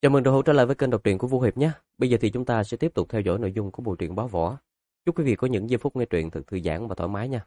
Chào mừng đồng hữu trở lại với kênh đọc truyện của Vũ Hiệp nhé. Bây giờ thì chúng ta sẽ tiếp tục theo dõi nội dung của bộ truyện Báo Võ. Chúc quý vị có những giây phút nghe truyện thật thư giãn và thoải mái nha.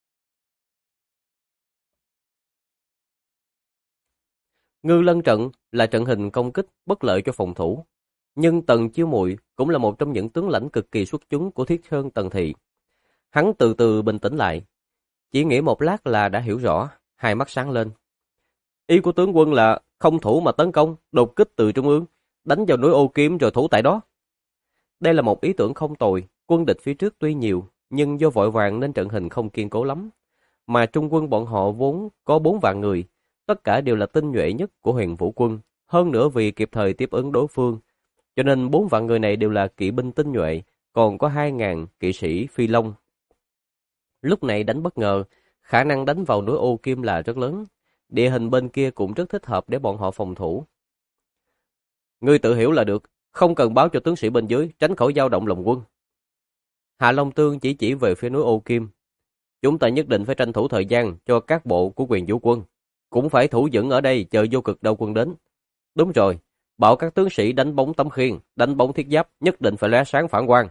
Ngư Lân trận là trận hình công kích bất lợi cho phòng thủ, nhưng Tần Chiêu Mụi cũng là một trong những tướng lãnh cực kỳ xuất chúng của Thiết Sơn Tần thị. Hắn từ từ bình tĩnh lại, chỉ nghĩ một lát là đã hiểu rõ, hai mắt sáng lên. Ý của tướng quân là không thủ mà tấn công, đột kích từ trung ương, đánh vào núi Ô Kim rồi thủ tại đó. Đây là một ý tưởng không tồi, quân địch phía trước tuy nhiều, nhưng do vội vàng nên trận hình không kiên cố lắm. Mà trung quân bọn họ vốn có 4 vạn người, tất cả đều là tinh nhuệ nhất của Huyền Vũ quân, hơn nữa vì kịp thời tiếp ứng đối phương, cho nên 4 vạn người này đều là kỵ binh tinh nhuệ, còn có 2.000 kỵ sĩ phi long. Lúc này đánh bất ngờ, khả năng đánh vào núi Ô Kim là rất lớn, địa hình bên kia cũng rất thích hợp để bọn họ phòng thủ. Ngươi tự hiểu là được, không cần báo cho tướng sĩ bên dưới, tránh khỏi dao động lòng quân. Hạ Long Tương chỉ về phía núi Ô Kim. Chúng ta nhất định phải tranh thủ thời gian cho các bộ của Quyền Vũ quân. Cũng phải thủ vững ở đây chờ Vô Cực Đao quân đến. Đúng rồi, bảo các tướng sĩ đánh bóng tấm khiên, đánh bóng thiết giáp, nhất định phải lóe sáng phản quang.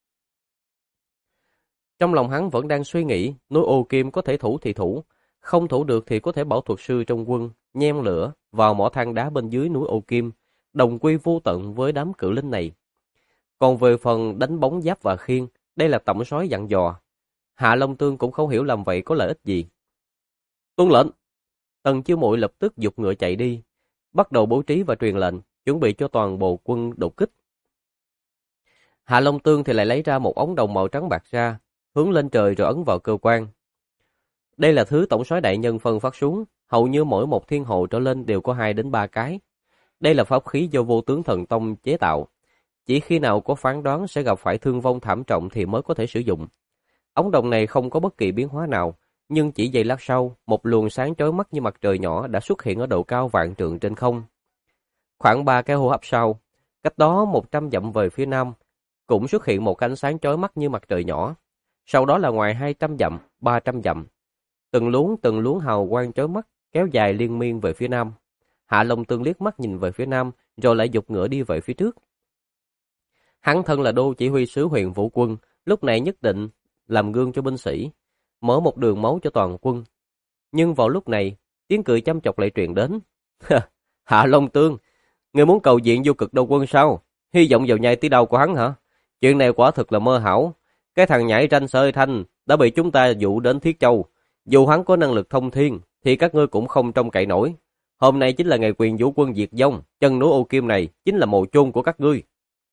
Trong lòng hắn vẫn đang suy nghĩ, núi Ô Kim có thể thủ thì thủ, không thủ được thì có thể bảo thuật sư trong quân, nhem lửa vào mỏ than đá bên dưới núi Ô Kim, đồng quy vô tận với đám cự linh này. Còn về phần đánh bóng giáp và khiên, đây là tổng soái dặn dò. Hạ Long Tương cũng không hiểu làm vậy có lợi ích gì. Tuân lệnh. Tần Chiêu Mụi lập tức giục ngựa chạy đi, bắt đầu bố trí và truyền lệnh, chuẩn bị cho toàn bộ quân đột kích. Hạ Long Tương thì lại lấy ra một ống đồng màu trắng bạc ra, hướng lên trời rồi ấn vào cơ quan. Đây là thứ tổng soái đại nhân phân phát xuống, hầu như mỗi một thiên hộ trở lên đều có 2 đến 3 cái. Đây là pháp khí do Vô Tướng Thần Tông chế tạo. Chỉ khi nào có phán đoán sẽ gặp phải thương vong thảm trọng thì mới có thể sử dụng. Ống đồng này không có bất kỳ biến hóa nào, nhưng chỉ giây lát sau, một luồng sáng chói mắt như mặt trời nhỏ đã xuất hiện ở độ cao vạn trượng trên không. Khoảng 3 cái hô hấp sau, cách đó 100 dặm về phía nam, cũng xuất hiện một ánh sáng chói mắt như mặt trời nhỏ. Sau đó là ngoài 200 dặm, 300 dặm. Từng luống hào quang chói mắt kéo dài liên miên về phía nam. Hạ Long Tương liếc mắt nhìn về phía nam, rồi lại giục ngựa đi về phía trước. Hắn thân là đô chỉ huy sứ Huyền Vũ quân, lúc này nhất định làm gương cho binh sĩ, mở một đường máu cho toàn quân. Nhưng vào lúc này, tiếng cười chăm chọc lại truyền đến. Hạ Long Tương, ngươi muốn cầu viện Vô Cực Đao quân sao? Hy vọng vào nhai tí đau của hắn hả? Chuyện này quả thực là mơ hão. Cái thằng nhảy ranh Sơ Thanh đã bị chúng ta dụ đến Thiết Châu. Dù hắn có năng lực thông thiên, thì các ngươi cũng không trông cậy nổi. Hôm nay chính là ngày Quyền Vũ quân diệt vong, chân núi Ô Kim này chính là mồ chôn của các ngươi.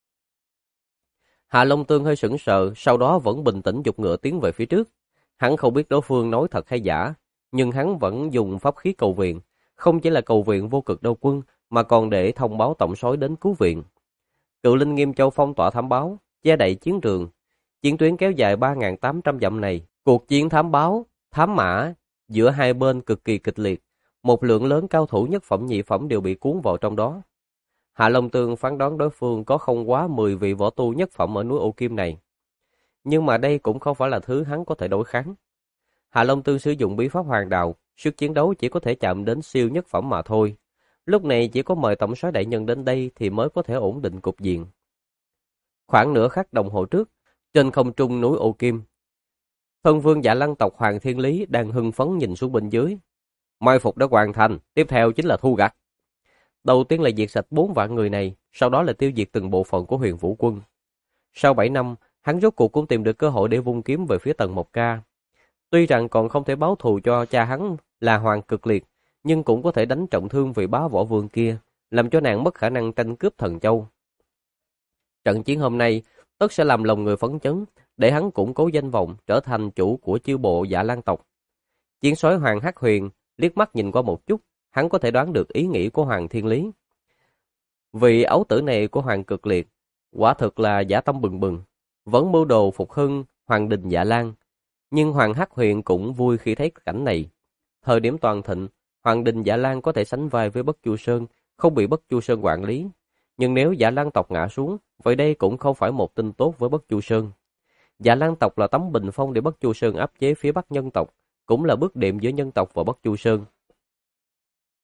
Hạ Long Tương hơi sững sờ, sau đó vẫn bình tĩnh giục ngựa tiến về phía trước. Hắn không biết đối phương nói thật hay giả, nhưng hắn vẫn dùng pháp khí cầu viện, không chỉ là cầu viện Vô Cực Đao quân, mà còn để thông báo tổng soái đến cứu viện. Cự linh Nghiêm Châu phong tỏa thám báo, che đậy chiến trường. Chiến tuyến kéo dài 3.800 dặm này, cuộc chiến thám báo, thám mã giữa hai bên cực kỳ kịch liệt. Một lượng lớn cao thủ nhất phẩm nhị phẩm đều bị cuốn vào trong đó. Hạ Long Tương phán đoán đối phương có không quá 10 vị võ tu nhất phẩm ở núi Ô Kim này. Nhưng mà đây cũng không phải là thứ hắn có thể đối kháng. Hạ Long Tương sử dụng bí pháp hoàng đạo, sức chiến đấu chỉ có thể chạm đến siêu nhất phẩm mà thôi. Lúc này chỉ có mời tổng soái đại nhân đến đây thì mới có thể ổn định cục diện. Khoảng nửa khắc đồng hồ trước, trên không trung núi Ô Kim, thân vương Dạ Lăng tộc Hoàng Thiên Lý đang hưng phấn nhìn xuống bên dưới. Mai phục đã hoàn thành, tiếp theo chính là thu gặt. Đầu tiên là diệt sạch 4 vạn người này, sau đó là tiêu diệt từng bộ phận của Huyền Vũ quân. Sau 7 năm, hắn rốt cuộc cũng tìm được cơ hội để vung kiếm về phía Tần Mộc Ca. Tuy rằng còn không thể báo thù cho cha hắn là Hoàng Cực Liệt, nhưng cũng có thể đánh trọng thương vị bá võ vương kia, làm cho nàng mất khả năng tranh cướp Thần Châu. Trận chiến hôm nay tất sẽ làm lòng người phấn chấn, để hắn củng cố danh vọng trở thành chủ của chiêu bộ Dạ Lan tộc. Chiến soái Hoàng Hắc Huyền liếc mắt nhìn qua một chút, hắn có thể đoán được ý nghĩ của Hoàng Thiên Lý. Vị ấu tử này của Hoàng Cực Liệt, quả thực là dã tâm bừng bừng, vẫn mưu đồ phục hưng Hoàng đình Dạ Lan. Nhưng Hoàng Hắc Huyền cũng vui khi thấy cảnh này. Thời điểm toàn thịnh, Hoàng đình Dạ Lan có thể sánh vai với Bất Chu Sơn, không bị Bất Chu Sơn quản lý. Nhưng nếu Dạ Lan tộc ngã xuống, vậy đây cũng không phải một tin tốt với Bất Chu Sơn. Dạ Lan tộc là tấm bình phong để Bất Chu Sơn áp chế phía Bắc nhân tộc, cũng là bước đệm giữa nhân tộc và Bất Chu Sơn.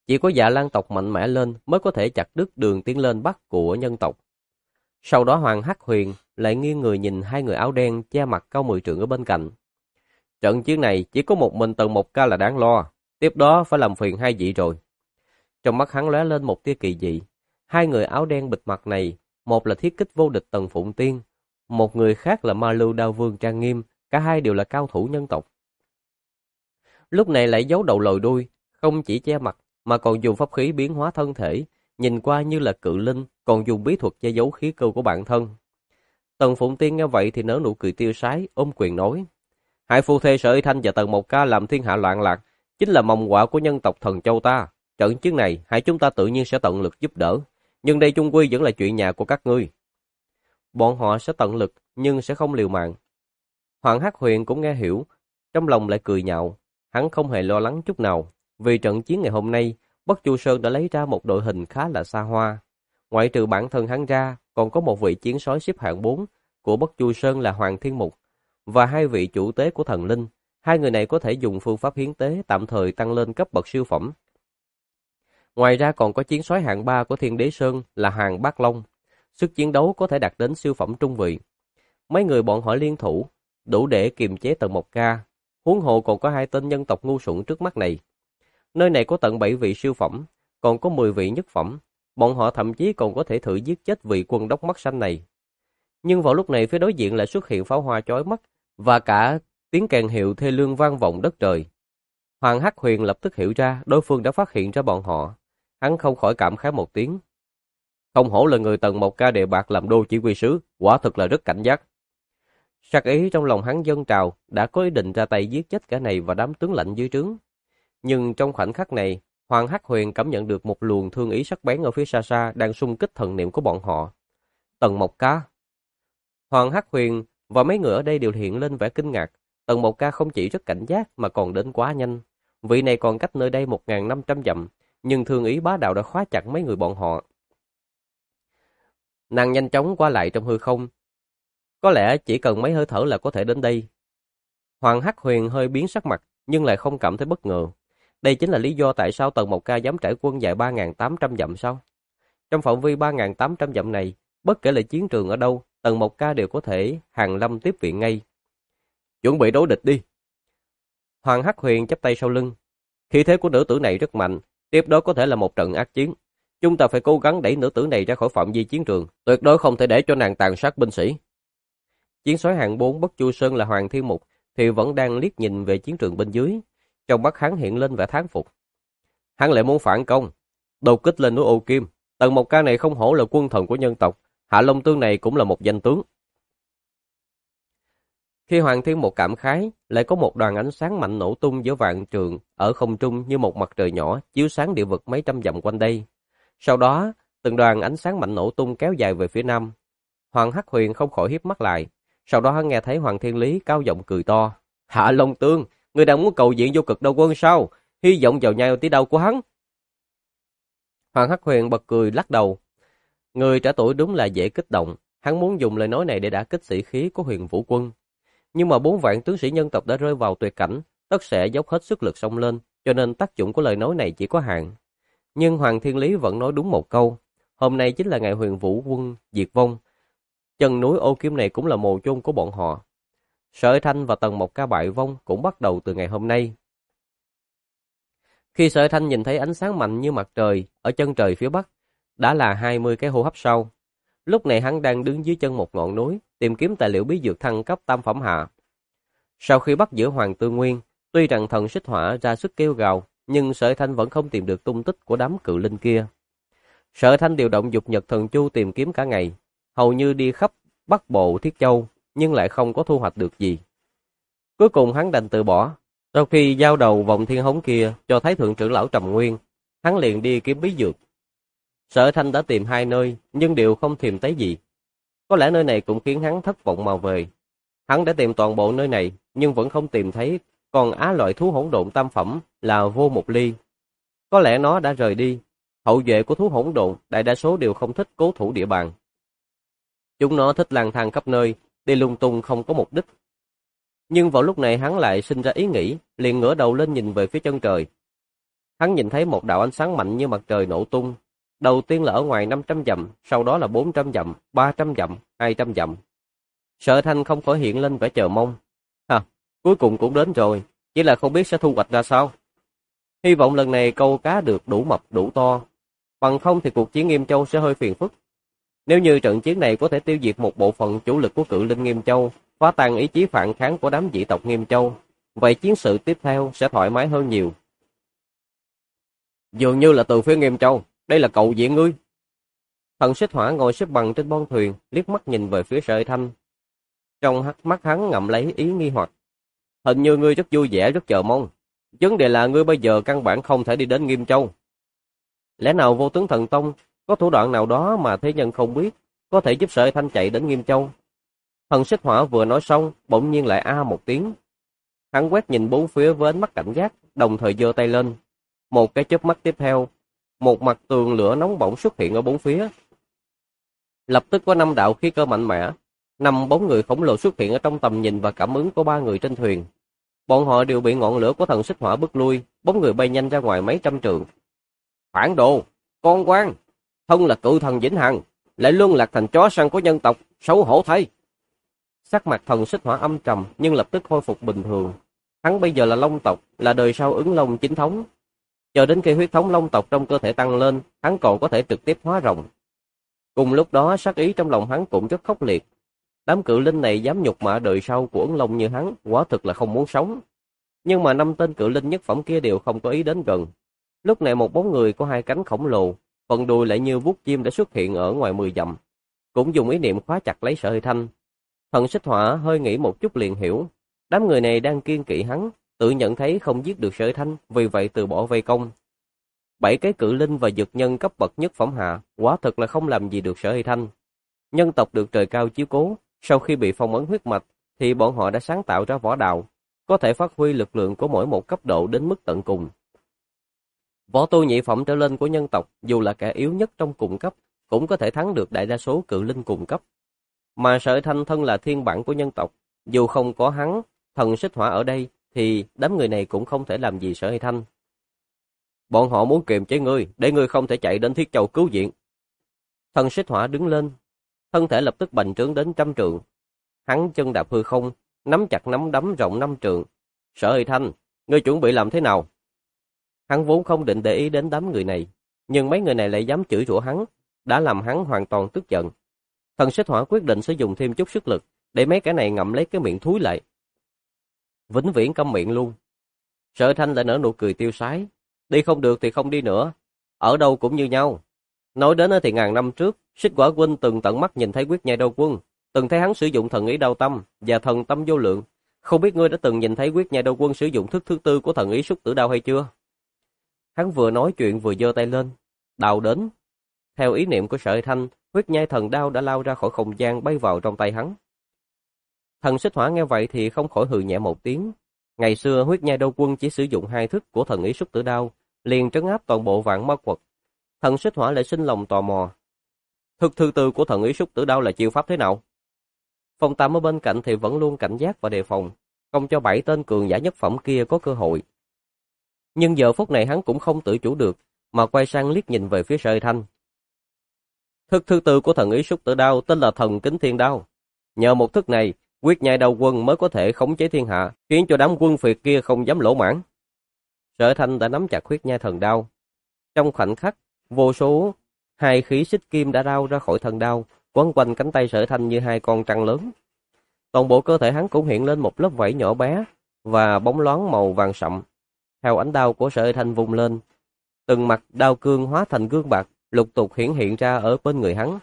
Chỉ có Dạ Lan tộc mạnh mẽ lên mới có thể chặt đứt đường tiến lên Bắc của nhân tộc. Sau đó Hoàng Hắc Huyền lại nghiêng người nhìn hai người áo đen che mặt cao 10 trượng ở bên cạnh. Trận chiến này chỉ có một mình Tần Mộc Ca là đáng lo, tiếp đó phải làm phiền hai vị rồi. Trong mắt hắn lóe lên một tia kỳ dị. Hai người áo đen bịt mặt này, một là thiết kích vô địch Tần Phụng Tiên, một người khác là Ma Lưu Đao Vương Trang Nghiêm, cả hai đều là cao thủ nhân tộc. Lúc này lại giấu đầu lòi đuôi, không chỉ che mặt mà còn dùng pháp khí biến hóa thân thể, nhìn qua như là cự linh, còn dùng bí thuật che giấu khí cơ của bản thân. Tần Phụng Tiên nghe vậy thì nở nụ cười tiêu sái, ôm quyền nói: Hai phu thê Sở Y Thanh và Tần Mộc Ca làm thiên hạ loạn lạc, chính là mầm họa của nhân tộc Thần Châu ta. Trận chiến này, hai chúng ta tự nhiên sẽ tận lực giúp đỡ, nhưng đây chung quy vẫn là chuyện nhà của các ngươi. Bọn họ sẽ tận lực, nhưng sẽ không liều mạng. Hoàng Hắc Huyền cũng nghe hiểu, trong lòng lại cười nhạo. Hắn không hề lo lắng chút nào, vì trận chiến ngày hôm nay, Bất Chu Sơn đã lấy ra một đội hình khá là xa hoa. Ngoại trừ bản thân hắn ra, còn có một vị chiến soái xếp hạng 4 của Bất Chu Sơn là Hoàng Thiên Mục, và hai vị chủ tế của thần linh. Hai người này có thể dùng phương pháp hiến tế tạm thời tăng lên cấp bậc siêu phẩm. Ngoài ra còn có chiến soái hạng 3 của Thiên Đế Sơn là Hàng Bát Long, sức chiến đấu có thể đạt đến siêu phẩm trung vị. Mấy người bọn họ liên thủ, đủ để kiềm chế Tần Mộc Ca, huống hồ còn có hai tên nhân tộc ngu xuẩn trước mắt này. Nơi này có tận 7 vị siêu phẩm, còn có 10 vị nhất phẩm, bọn họ thậm chí còn có thể thử giết chết vị quân đốc mắt xanh này. Nhưng vào lúc này phía đối diện lại xuất hiện pháo hoa chói mắt, và cả tiếng kèn hiệu thê lương vang vọng đất trời. Hoàng Hắc Huyền lập tức hiểu ra đối phương đã phát hiện ra bọn họ. Hắn không khỏi cảm khái một tiếng. Không hổ là người Tần Mộc Ca đề bạc làm đô chỉ huy sứ, quả thực là rất cảnh giác. Sát ý trong lòng hắn dâng trào, đã có ý định ra tay giết chết kẻ này và đám tướng lãnh dưới trướng. Nhưng trong khoảnh khắc này, Hoàng Hắc Huyền cảm nhận được một luồng thương ý sắc bén ở phía xa xa đang xung kích thần niệm của bọn họ. Tần Mộc Ca. Hoàng Hắc Huyền và mấy người ở đây đều hiện lên vẻ kinh ngạc. Tần Mộc Ca không chỉ rất cảnh giác mà còn đến quá nhanh. Vị này còn cách nơi đây 1.500 dặm, nhưng thương ý bá đạo đã khóa chặt mấy người bọn họ. Nàng nhanh chóng qua lại trong hư không. Có lẽ chỉ cần mấy hơi thở là có thể đến đây. Hoàng Hắc Huyền hơi biến sắc mặt, nhưng lại không cảm thấy bất ngờ. Đây chính là lý do tại sao Tần Mộc Ca dám trải quân dài 3.800 dặm sao? Trong phạm vi 3.800 dặm này, bất kể là chiến trường ở đâu, Tần Mộc Ca đều có thể hàng lâm tiếp viện ngay. Chuẩn bị đối địch đi. Hoàng Hắc Huyền chắp tay sau lưng. Khí thế của nữ tử này rất mạnh, tiếp đó có thể là một trận ác chiến. Chúng ta phải cố gắng đẩy nữ tử này ra khỏi phạm vi chiến trường, tuyệt đối không thể để cho nàng tàn sát binh sĩ. Chiến soái hạng 4 Bất Chu Sơn là Hoàng Thiên Mục thì vẫn đang liếc nhìn về chiến trường bên dưới, trong mắt hắn hiện lên vẻ thán phục. Hắn lại muốn phản công, đột kích lên núi Ô Kim. Tần Mộc Ca này không hổ là quân thần của nhân tộc, Hạ Long Tương này cũng là một danh tướng. Khi Hoàng Thiên Mục cảm khái, lại có một đoàn ánh sáng mạnh nổ tung giữa vạn trường ở không trung như một mặt trời nhỏ chiếu sáng địa vực mấy trăm dặm quanh đây. Sau đó, từng đoàn ánh sáng mạnh nổ tung kéo dài về phía nam. Hoàng Hắc Huyền không khỏi híp mắt lại. Sau đó hắn nghe thấy Hoàng Thiên Lý cao giọng cười to. Hạ Long Tương, người đang muốn cầu viện vô cực đao quân sao? Hy vọng vào nhai tí đau của hắn. Hoàng Hắc Huyền bật cười lắc đầu. Người trẻ tuổi đúng là dễ kích động. Hắn muốn dùng lời nói này để đả kích sĩ khí của Huyền Vũ quân. Nhưng mà 4 vạn tướng sĩ nhân tộc đã rơi vào tuyệt cảnh, tất sẽ dốc hết sức lực xông lên, cho nên tác dụng của lời nói này chỉ có hạn. Nhưng Hoàng Thiên Lý vẫn nói đúng một câu. Hôm nay chính là ngày Huyền Vũ quân diệt vong. Chân núi Ô Kim này cũng là mồ chôn của bọn họ. Sở Thanh và Tần Mộc Ca bại vong cũng bắt đầu từ ngày hôm nay. Khi Sở Thanh nhìn thấy ánh sáng mạnh như mặt trời ở chân trời phía bắc, đã là 20 cái hô hấp sau. Lúc này hắn đang đứng dưới chân một ngọn núi, tìm kiếm tài liệu bí dược thăng cấp tam phẩm hạ. Sau khi bắt giữ Hoàng Tư Nguyên, tuy rằng thần xích hỏa ra sức kêu gào, nhưng Sở Thanh vẫn không tìm được tung tích của đám cự linh kia. Sở Thanh điều động dục nhật thần chu tìm kiếm cả ngày, hầu như đi khắp Bắc Bộ Thiết Châu, nhưng lại không có thu hoạch được gì. Cuối cùng hắn đành từ bỏ. Sau khi giao đầu vòng thiên hống kia cho Thái thượng trưởng lão Trầm Nguyên, hắn liền đi kiếm bí dược. Sở Thanh đã tìm 2 nơi, nhưng đều không tìm thấy gì. Có lẽ nơi này cũng khiến hắn thất vọng mà về. Hắn đã tìm toàn bộ nơi này, nhưng vẫn không tìm thấy còn á loại thú hỗn độn tam phẩm là Vô Mục Ly. Có lẽ nó đã rời đi. Hậu duệ của thú hỗn độn đại đa số đều không thích cố thủ địa bàn. Chúng nó thích lang thang khắp nơi, đi lung tung không có mục đích. Nhưng vào lúc này hắn lại sinh ra ý nghĩ, liền ngửa đầu lên nhìn về phía chân trời. Hắn nhìn thấy một đạo ánh sáng mạnh như mặt trời nổ tung. Đầu tiên là ở ngoài 500 dặm, sau đó là 400 dặm, 300 dặm, 200 dặm. Sở Thanh không khỏi hiện lên vẻ chờ mong. Cuối cùng cũng đến rồi, chỉ là không biết sẽ thu hoạch ra sao. Hy vọng lần này câu cá được đủ mập đủ to, bằng không thì cuộc chiến Nghiêm Châu sẽ hơi phiền phức. Nếu như trận chiến này có thể tiêu diệt một bộ phận chủ lực của cự linh Nghiêm Châu, phá tan ý chí phản kháng của đám dị tộc Nghiêm Châu, vậy chiến sự tiếp theo sẽ thoải mái hơn nhiều. Dường như là từ phía Nghiêm Châu, đây là cậu diện ngươi. Thần Xích Hỏa ngồi xếp bằng trên bon thuyền, liếc mắt nhìn về phía Sợi Thanh. Trong mắt hắn ngậm lấy ý nghi hoặc. Hình như ngươi rất vui vẻ, rất chờ mong. Vấn đề là ngươi bây giờ căn bản không thể đi đến Nghiêm Châu. Lẽ nào Vô Tướng Thần Tông có thủ đoạn nào đó mà thế nhân không biết, có thể giúp Sợi Thanh chạy đến Nghiêm Châu? Thần Xích Hỏa vừa nói xong, bỗng nhiên lại a một tiếng. Hắn quét nhìn bốn phía với ánh mắt cảnh giác, đồng thời giơ tay lên. Một cái chớp mắt tiếp theo, một mặt tường lửa nóng bỏng xuất hiện ở bốn phía. Lập tức có 5 đạo khí cơ mạnh mẽ, 5 bóng người khổng lồ xuất hiện ở trong tầm nhìn và cảm ứng của 3 người trên thuyền. Bọn họ đều bị ngọn lửa của Thần Xích Hỏa bức lui, bóng người bay nhanh ra ngoài mấy trăm trượng. Phản đồ, con quan, thân là cự thần vĩnh hằng, lại luân lạc thành chó săn của nhân tộc, xấu hổ thay. Sắc mặt Thần Xích Hỏa âm trầm nhưng lập tức khôi phục bình thường. Hắn bây giờ là Long tộc, là đời sau ứng Long chính thống. Chờ đến khi huyết thống Long tộc trong cơ thể tăng lên, hắn còn có thể trực tiếp hóa rồng. Cùng lúc đó sát ý trong lòng hắn cũng rất khốc liệt. Đám cự linh này dám nhục mạ đời sau của ứng Long như hắn, quả thực là không muốn sống. Nhưng mà 5 tên cự linh nhất phẩm kia đều không có ý đến gần. Lúc này một bóng người có 2 cánh khổng lồ, phần đuôi lại như vuốt chim đã xuất hiện ở ngoài 10 dặm, cũng dùng ý niệm khóa chặt lấy Sợi Thanh. Thần Xích Hỏa hơi nghĩ một chút liền hiểu, đám người này đang kiêng kỵ hắn, tự nhận thấy không giết được Sợi Thanh, vì vậy từ bỏ vây công. 7 cái cự linh và dược nhân cấp bậc nhất phẩm hạ, quả thực là không làm gì được Sợi Thanh. Nhân tộc được trời cao chiếu cố, sau khi bị phong ấn huyết mạch thì bọn họ đã sáng tạo ra võ đạo, có thể phát huy lực lượng của mỗi một cấp độ đến mức tận cùng. Võ tu nhị phẩm trở lên của nhân tộc, dù là kẻ yếu nhất trong cùng cấp, cũng có thể thắng được đại đa số cự linh cùng cấp. Mà Sợi Thanh thân là thiên bản của nhân tộc, dù không có hắn, Thần Xích Hỏa ở đây, thì đám người này cũng không thể làm gì Sợi Thanh. Bọn họ muốn kiềm chế ngươi, để ngươi không thể chạy đến Thiết Châu cứu viện. Thần Xích Hỏa đứng lên, thân thể lập tức bành trướng đến 100 trượng. Hắn chân đạp hư không, nắm chặt nắm đấm rộng 5 trượng. Sợi Thanh, ngươi chuẩn bị làm thế nào? Hắn vốn không định để ý đến đám người này, nhưng mấy người này lại dám chửi rủa hắn, đã làm hắn hoàn toàn tức giận. Thần Xích Hỏa quyết định sẽ dùng thêm chút sức lực, để mấy cái này ngậm lấy cái miệng thúi lại. Vĩnh viễn câm miệng luôn. Sợi Thanh lại nở nụ cười tiêu sái. Đi không được thì không đi nữa, ở đâu cũng như nhau. Nói đến thì ngàn năm trước, Xích Quả huynh từng tận mắt nhìn thấy Quyết Nhai Đao Quân, từng thấy hắn sử dụng thần ý đao tâm và thần tâm vô lượng. Không biết ngươi đã từng nhìn thấy Quyết Nhai Đao Quân sử dụng thức thứ tư của thần ý Xúc Tử Đao hay chưa? Hắn vừa nói chuyện vừa giơ tay lên, đào đến. Theo ý niệm của Sợi Thanh, Huyết Nhai thần đao đã lao ra khỏi không gian bay vào trong tay hắn. Thần Xích Hỏa nghe vậy thì không khỏi hừ nhẹ một tiếng. Ngày xưa Huyết Nhai Đao Quân chỉ sử dụng 2 thức của thần ý Xúc Tử Đao, liền trấn áp toàn bộ vạn ma quật. Thần Xích Hỏa lại sinh lòng tò mò. Thức thứ tư của thần ý Xúc Tử Đao là chiêu pháp thế nào? Phong Tam ở bên cạnh thì vẫn luôn cảnh giác và đề phòng, không cho 7 tên cường giả nhất phẩm kia có cơ hội. Nhưng giờ phút này hắn cũng không tự chủ được, mà quay sang liếc nhìn về phía Sợi Thanh. Thức thứ tư của thần ý Xúc Tử Đao tên là Thần Kính Thiên Đao. Nhờ một thức này, Quyết Nhai Đao Quân mới có thể khống chế thiên hạ, khiến cho đám quân phiệt kia không dám lỗ mãng. Sợi Thanh đã nắm chặt Huyết Nhai thần đao. Trong khoảnh khắc, vô số hai khí xích kim đã rao ra khỏi thần đao, quấn quanh cánh tay Sợi Thanh như 2 con trăng lớn. Toàn bộ cơ thể hắn cũng hiện lên một lớp vảy nhỏ bé và bóng loáng màu vàng sậm. Theo ánh đao của Sợi Thanh vung lên, từng mặt đao cương hóa thành gương bạc, lục tục hiển hiện ra ở bên người hắn.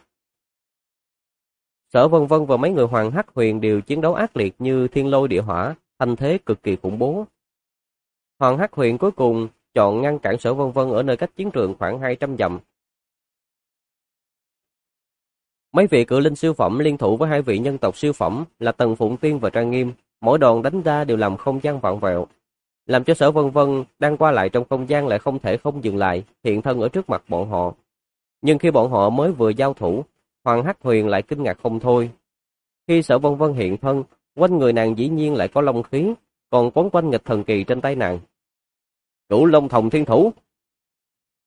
Sở Vân Vân và mấy người Hoàng Hắc Huyền đều chiến đấu ác liệt như thiên lôi địa hỏa, thanh thế cực kỳ khủng bố. Hoàng Hắc Huyền cuối cùng chọn ngăn cản Sở Vân Vân ở nơi cách chiến trường khoảng 200 dặm. Mấy vị cự linh siêu phẩm liên thủ với 2 vị nhân tộc siêu phẩm là Tần Phụng Tiên và Trang Nghiêm, mỗi đòn đánh ra đều làm không gian vặn vẹo, làm cho Sở Vân Vân đang qua lại trong không gian lại không thể không dừng lại, hiện thân ở trước mặt bọn họ. Nhưng khi bọn họ mới vừa giao thủ, Hoàng Hắc Huyền lại kinh ngạc không thôi. Khi Sở Vân Vân hiện thân, quanh người nàng dĩ nhiên lại có long khí, còn quấn quanh nghịch thần kỳ trên tay nàng. Cửu Long Thông Thiên Thủ,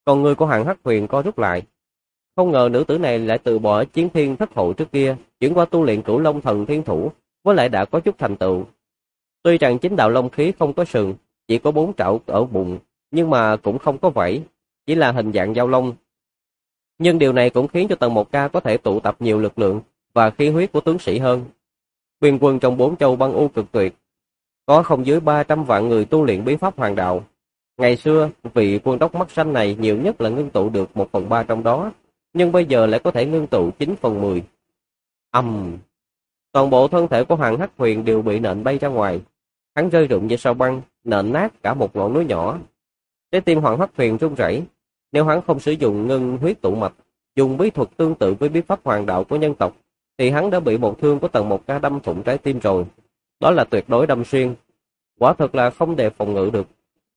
Còn người của Hoàng Hắc Huyền co rút lại. Không ngờ nữ tử này lại từ bỏ chiến thiên thất hộ trước kia, chuyển qua tu luyện Cửu Long Thần Thiên Thủ, với lại đã có chút thành tựu. Tuy rằng chính đạo long khí không có sừng, chỉ có 4 trảo ở bụng, nhưng mà cũng không có vảy, chỉ là hình dạng dao long. Nhưng điều này cũng khiến cho Tần Mộc Ca có thể tụ tập nhiều lực lượng và khí huyết của tướng sĩ hơn. Biên quân trong 4 châu băng u cực tuyệt, có không dưới 300 vạn người tu luyện bí pháp hoàng đạo. Ngày xưa, vị quân đốc mắt xanh này nhiều nhất là ngưng tụ được 1/3 trong đó, nhưng bây giờ lại có thể ngưng tụ 9/10. Toàn bộ thân thể của Hoàng Hắc Huyền đều bị nện bay ra ngoài. Hắn rơi rụng như sao băng, nện nát cả một ngọn núi nhỏ. Trái tim Hoàng Hắc Huyền run rẩy. Nếu hắn không sử dụng ngưng huyết tụ mạch, dùng bí thuật tương tự với bí pháp hoàng đạo của nhân tộc, thì hắn đã bị một thương của Tần Mộc Ca đâm thủng trái tim rồi. Đó là tuyệt đối đâm xuyên. Quả thực là không đề phòng ngự được.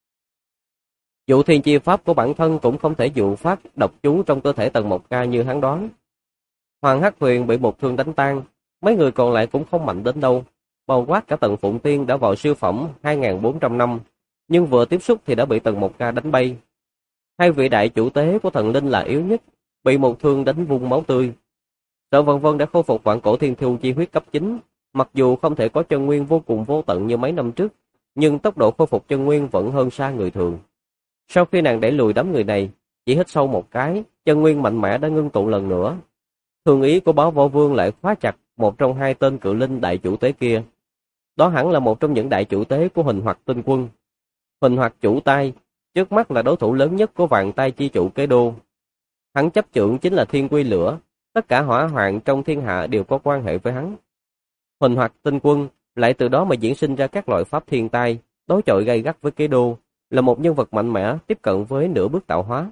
Dụ thiên chi pháp của bản thân cũng không thể dụ phát độc chú trong cơ thể Tần Mộc Ca như hắn đoán. Hoàng Hắc Huyền bị một thương đánh tan, mấy người còn lại cũng không mạnh đến đâu. Bao quát cả Tần Phụng Tiên đã vào siêu phẩm 2.400 năm, nhưng vừa tiếp xúc thì đã bị Tần Mộc Ca đánh bay. Hai vị đại chủ tế của thần linh là yếu nhất, bị một thương đánh vung máu tươi. Sở Vân Vân đã khôi phục vạn cổ thiên thu chi huyết cấp 9, mặc dù không thể có chân nguyên vô cùng vô tận như mấy năm trước, nhưng tốc độ khôi phục chân nguyên vẫn hơn xa người thường. Sau khi nàng đẩy lùi đám người này, chỉ hít sâu một cái, chân nguyên mạnh mẽ đã ngưng tụ lần nữa. Thương ý của Báo Võ Vương lại khóa chặt một trong hai tên cự linh đại chủ tế kia. Đó hẳn là một trong những đại chủ tế của Huỳnh Hoặc Tinh Quân. Huỳnh Hoặc chủ tai, trước mắt là đối thủ lớn nhất của Vạn Tai chi chủ Kế Đô. Hắn chấp trưởng chính là thiên quy lửa, tất cả hỏa hoạn trong thiên hạ đều có quan hệ với hắn. Huỳnh Hoặc Tinh Quân lại từ đó mà diễn sinh ra các loại pháp thiên tai, đối chọi gay gắt với Kế Đô, là một nhân vật mạnh mẽ tiếp cận với nửa bước tạo hóa.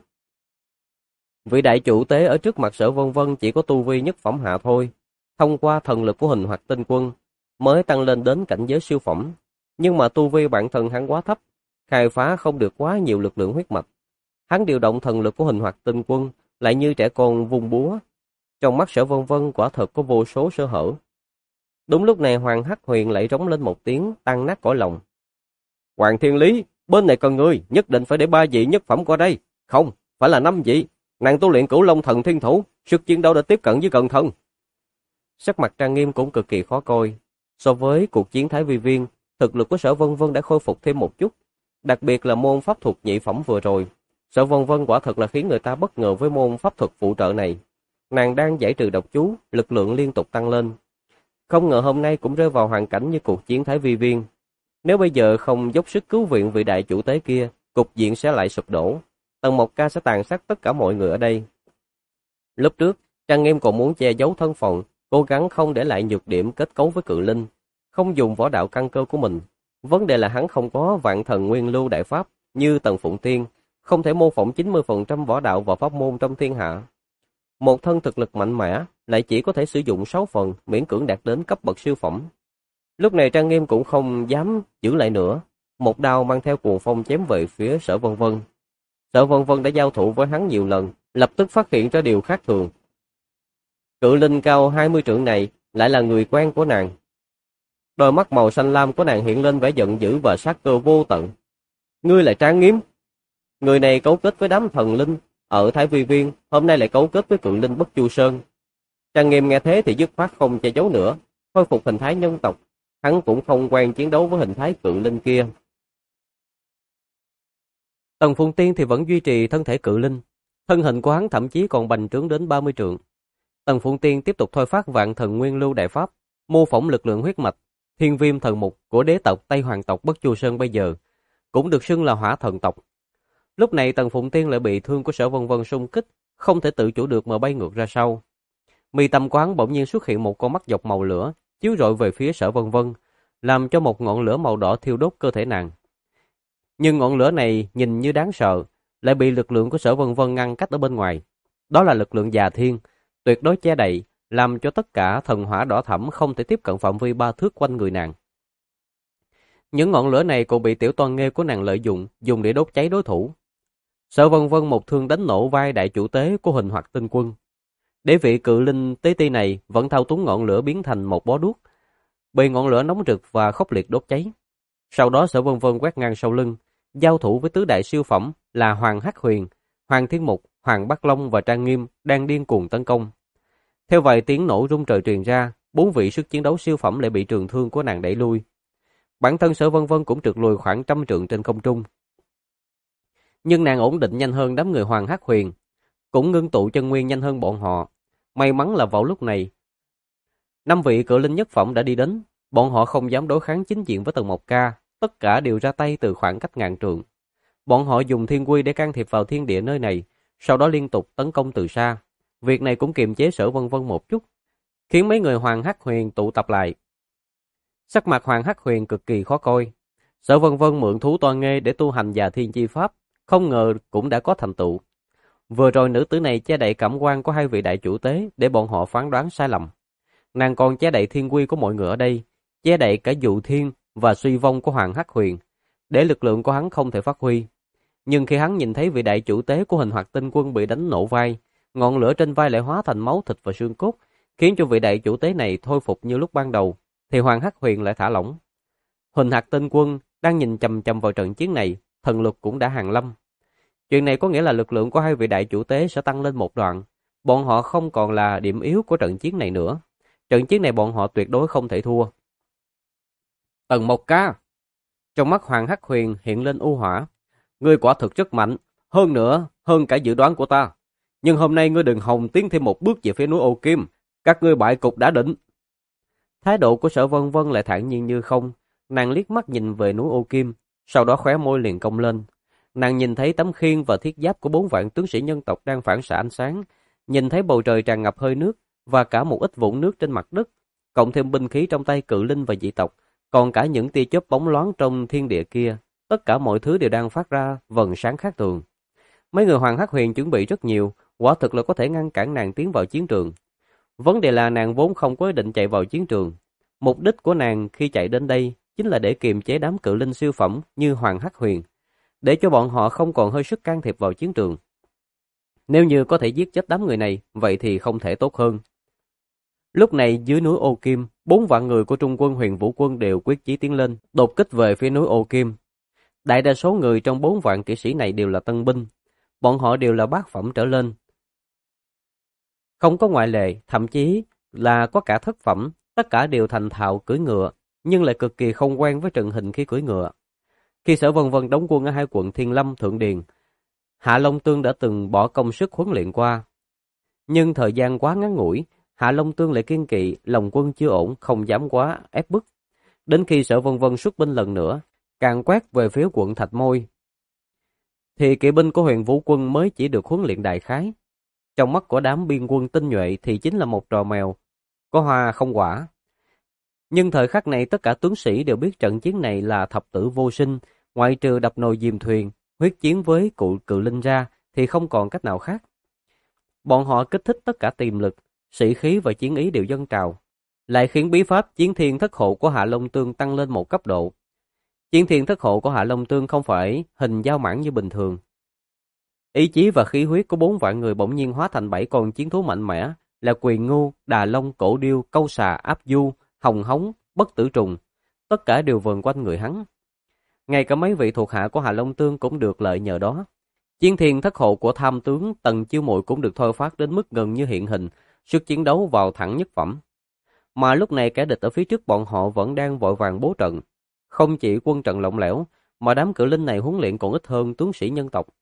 Vị đại chủ tế ở trước mặt Sở Vân Vân chỉ có tu vi nhất phẩm hạ thôi, thông qua thần lực của Huỳnh Hoặc Tinh Quân mới tăng lên đến cảnh giới siêu phẩm, nhưng mà tu vi bản thân hắn quá thấp, khai phá không được quá nhiều lực lượng huyết mạch. Hắn điều động thần lực của Huỳnh Hoặc Tinh Quân lại như trẻ con vung búa, trong mắt Sở Vân Vân quả thật có vô số sơ hở. Đúng lúc này Hoàng Hắc Huyền lại rống lên một tiếng tan nát cõi lòng. Hoàng Thiên Lý, bên này cần người, nhất định phải để 3 vị nhất phẩm qua đây. Không, phải là 5 vị. Nàng tu luyện Cửu Long Thần Thiên Thủ, sức chiến đấu đã tiếp cận với Cận Thần. Sắc mặt Trang Nghiêm cũng cực kỳ khó coi. So với cuộc chiến Thái Vi Viên, thực lực của Sở Vân Vân đã khôi phục thêm một chút, đặc biệt là môn pháp thuật nhị phẩm vừa rồi. Sở Vân Vân quả thật là khiến người ta bất ngờ với môn pháp thuật phụ trợ này. Nàng đang giải trừ độc chú, lực lượng liên tục tăng lên. Không ngờ hôm nay cũng rơi vào hoàn cảnh như cuộc chiến Thái Vi Viên. Nếu bây giờ không dốc sức cứu viện vị đại chủ tế kia, cục diện sẽ lại sụp đổ. Tần Mộc Ca sẽ tàn sát tất cả mọi người ở đây. Lúc trước, Trang Nghiêm còn muốn che giấu thân phận, cố gắng không để lại nhược điểm kết cấu với cự linh, không dùng võ đạo căn cơ của mình. Vấn đề là hắn không có vạn thần nguyên lưu đại pháp như Tần Phụng Tiên, không thể mô phỏng 90% võ đạo và pháp môn trong thiên hạ. Một thân thực lực mạnh mẽ lại chỉ có thể sử dụng 6 phần, miễn cưỡng đạt đến cấp bậc siêu phẩm. Lúc này Trang Nghiêm cũng không dám giữ lại nữa, một đao mang theo cuồng phong chém về phía Sở Vân Vân. Sở Vân Vân đã giao thủ với hắn nhiều lần, lập tức phát hiện ra điều khác thường. Cự linh cao 20 trượng này lại là người quen của nàng. Đôi mắt màu xanh lam của nàng hiện lên vẻ giận dữ và sát cơ vô tận. Ngươi là Trang Nghiêm? Người này cấu kết với đám thần linh ở Thái Vi Viên, hôm nay lại cấu kết với cự linh Bất Chu Sơn. Trang Nghiêm nghe thế thì dứt khoát không che giấu nữa, khôi phục hình thái nhân tộc. Hắn cũng không quen chiến đấu với hình thái cự linh kia. Tần Phụng Tiên thì vẫn duy trì thân thể cự linh, thân hình của hắn thậm chí còn bành trướng đến 30 trượng. Tần Phụng Tiên tiếp tục thôi phát vạn thần nguyên lưu đại pháp, mô phỏng lực lượng huyết mạch, thiên viêm thần mục của đế tộc Tây Hoàng tộc Bất Chu Sơn bây giờ, cũng được xưng là hỏa thần tộc. Lúc này Tần Phụng Tiên lại bị thương của Sở Vân Vân xung kích, không thể tự chủ được mà bay ngược ra sau. Mi tâm quán bỗng nhiên xuất hiện một con mắt dọc màu lửa, chiếu rọi về phía Sở Vân Vân, làm cho một ngọn lửa màu đỏ thiêu đốt cơ thể nàng. Nhưng ngọn lửa này nhìn như đáng sợ, lại bị lực lượng của Sở Vân Vân ngăn cách ở bên ngoài. Đó là lực lượng già thiên, tuyệt đối che đậy, làm cho tất cả thần hỏa đỏ thẫm không thể tiếp cận phạm vi 3 thước quanh người nàng. Những ngọn lửa này cũng bị tiểu toan nghê của nàng lợi dụng, dùng để đốt cháy đối thủ. Sở Vân Vân một thương đánh nổ vai đại chủ tế của Huỳnh Hoặc Tinh Quân. Để vị cự linh tế ti này vẫn thao túng ngọn lửa biến thành một bó đuốc, bị ngọn lửa nóng rực và khốc liệt đốt cháy. Sau đó Sở Vân Vân quét ngang sau lưng, giao thủ với tứ đại siêu phẩm là Hoàng Hắc Huyền, Hoàng Thiên Mục, Hoàng Bác Long và Trang Nghiêm đang điên cuồng tấn công. Theo vài tiếng nổ rung trời truyền ra, 4 vị sức chiến đấu siêu phẩm lại bị trường thương của nàng đẩy lui. Bản thân Sở Vân Vân cũng trượt lùi khoảng 100 trượng trên không trung. Nhưng nàng ổn định nhanh hơn đám người Hoàng Hắc Huyền, cũng ngưng tụ chân nguyên nhanh hơn bọn họ. May mắn là vào lúc này, 5 vị cự linh nhất phẩm đã đi đến. Bọn họ không dám đối kháng chính diện với Tần Mộc Ca, tất cả đều ra tay từ khoảng cách ngàn trượng. Bọn họ dùng thiên quy để can thiệp vào thiên địa nơi này, sau đó liên tục tấn công từ xa. Việc này cũng kiềm chế Sở Vân Vân một chút, khiến mấy người Hoàng Hắc Huyền tụ tập lại. Sắc mặt Hoàng Hắc Huyền cực kỳ khó coi. Sở Vân Vân mượn thú toa nghê để tu hành Già Thiên Chi Pháp, không ngờ cũng đã có thành tựu. Vừa rồi nữ tử này che đậy cảm quan của 2 vị đại chủ tế để bọn họ phán đoán sai lầm. Nàng còn che đậy thiên quy của mọi người ở đây, che đậy cả dụ thiên và suy vong của Hoàng Hắc Huyền, để lực lượng của hắn không thể phát huy. Nhưng khi hắn nhìn thấy vị đại chủ tế của Hình Hoạt Tinh Quân bị đánh nổ vai, ngọn lửa trên vai lại hóa thành máu thịt và xương cốt, khiến cho vị đại chủ tế này thôi phục như lúc ban đầu, thì Hoàng Hắc Huyền lại thả lỏng. Hình Hạt Tinh Quân đang nhìn chằm chằm vào trận chiến này, thần lực cũng đã hàng lâm. Chuyện này có nghĩa là lực lượng của 2 vị đại chủ tế sẽ tăng lên một đoạn. Bọn họ không còn là điểm yếu của trận chiến này nữa. Trận chiến này bọn họ tuyệt đối không thể thua. Tần Mộc Ca, trong mắt Hoàng Hắc Huyền hiện lên u hỏa. Ngươi quả thực rất mạnh, hơn nữa, hơn cả dự đoán của ta. Nhưng hôm nay ngươi đừng hòng tiến thêm một bước về phía núi Ô Kim, các ngươi bại cục đã định. Thái độ của Sở Vân Vân lại thản nhiên như không. Nàng liếc mắt nhìn về núi Ô Kim, sau đó khóe môi liền cong lên. Nàng nhìn thấy tấm khiên và thiết giáp của 4 vạn tướng sĩ nhân tộc đang phản xạ ánh sáng, nhìn thấy bầu trời tràn ngập hơi nước và cả một ít vụn nước trên mặt đất, cộng thêm binh khí trong tay cự linh và dị tộc, còn cả những tia chớp bóng loáng trong thiên địa kia, tất cả mọi thứ đều đang phát ra vầng sáng khác thường. Mấy người Hoàng Hắc Huyền chuẩn bị rất nhiều, quả thực là có thể ngăn cản nàng tiến vào chiến trường. Vấn đề là nàng vốn không có ý định chạy vào chiến trường. Mục đích của nàng khi chạy đến đây chính là để kiềm chế đám cự linh siêu phẩm như Hoàng Hắc Huyền, để cho bọn họ không còn hơi sức can thiệp vào chiến trường. Nếu như có thể giết chết đám người này, vậy thì không thể tốt hơn. Lúc này dưới núi Ô Kim, 4 vạn người của Trung quân Huyền Vũ quân đều quyết chí tiến lên, đột kích về phía núi Ô Kim. Đại đa số người trong 4 vạn kỵ sĩ này đều là tân binh, bọn họ đều là bát phẩm trở lên. Không có ngoại lệ, thậm chí là có cả thất phẩm, tất cả đều thành thạo cưỡi ngựa, nhưng lại cực kỳ không quen với trận hình khi cưỡi ngựa. Khi Sở Vân Vân đóng quân ở 2 quận Thiên Lâm, Thượng Điền, Hạ Long Tương đã từng bỏ công sức huấn luyện qua. Nhưng thời gian quá ngắn ngủi, Hạ Long Tương lại kiên kỵ lòng quân chưa ổn, không dám quá ép bức. Đến khi Sở Vân Vân xuất binh lần nữa, càng quét về phía quận Thạch Môi, thì kỵ binh của Huyền Vũ quân mới chỉ được huấn luyện đại khái. Trong mắt của đám biên quân tinh nhuệ thì chính là một trò mèo, có hoa không quả. Nhưng thời khắc này tất cả tướng sĩ đều biết trận chiến này là thập tử vô sinh, ngoại trừ đập nồi dìm thuyền, huyết chiến với cụ cự linh ra thì không còn cách nào khác. Bọn họ kích thích tất cả tiềm lực, sĩ khí và chiến ý đều dâng trào, lại khiến bí pháp Chiến Thiên Thất Hộ của Hạ Long Tương tăng lên một cấp độ. Chiến Thiên Thất Hộ của Hạ Long Tương không phải hình dao mãng như bình thường. Ý chí và khí huyết của 4 vạn người bỗng nhiên hóa thành 7 con chiến thú mạnh mẽ, là Quyền Ngu, Đà Long, Cổ Điêu, Câu Xà, Áp Du, Hồng Hống, Bất Tử Trùng, tất cả đều vờn quanh người hắn. Ngay cả mấy vị thuộc hạ của Hạ Long Tương cũng được lợi nhờ đó. Chiến Thiên Thất Hộ của tham tướng Tần Chiêu Mội cũng được thôi phát đến mức gần như hiện hình, sức chiến đấu vào thẳng nhất phẩm. Mà lúc này kẻ địch ở phía trước bọn họ vẫn đang vội vàng bố trận. Không chỉ quân trận lỏng lẻo, mà đám cự linh này huấn luyện còn ít hơn tướng sĩ nhân tộc.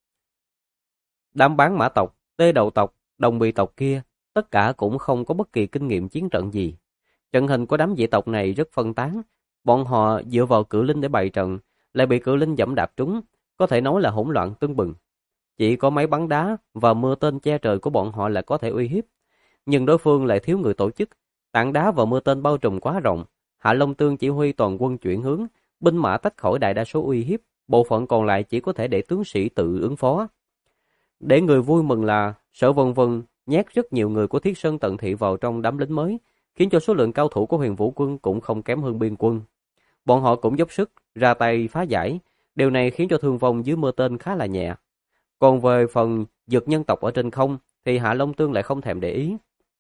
Đám bán mã tộc, tê đầu tộc, đồng bì tộc kia, tất cả cũng không có bất kỳ kinh nghiệm chiến trận gì. Trận hình của đám dị tộc này rất phân tán, bọn họ dựa vào cự linh để bày trận, lại bị cự linh giẫm đạp trúng, có thể nói là hỗn loạn tưng bừng. Chỉ có máy bắn đá và mưa tên che trời của bọn họ là có thể uy hiếp, nhưng đối phương lại thiếu người tổ chức, tảng đá và mưa tên bao trùm quá rộng. Hạ Long Tương chỉ huy toàn quân chuyển hướng, binh mã tách khỏi đại đa số uy hiếp, bộ phận còn lại chỉ có thể để tướng sĩ tự ứng phó. Để người vui mừng là Sở Vân Vân nhét rất nhiều người của Thiết Sơn Tận Thị vào trong đám lính mới, khiến cho số lượng cao thủ của Huyền Vũ quân cũng không kém hơn biên quân. Bọn họ cũng dốc sức ra tay phá giải, điều này khiến cho thương vong dưới mưa tên khá là nhẹ. Còn về phần dực nhân tộc ở trên không thì Hạ Long Tương lại không thèm để ý.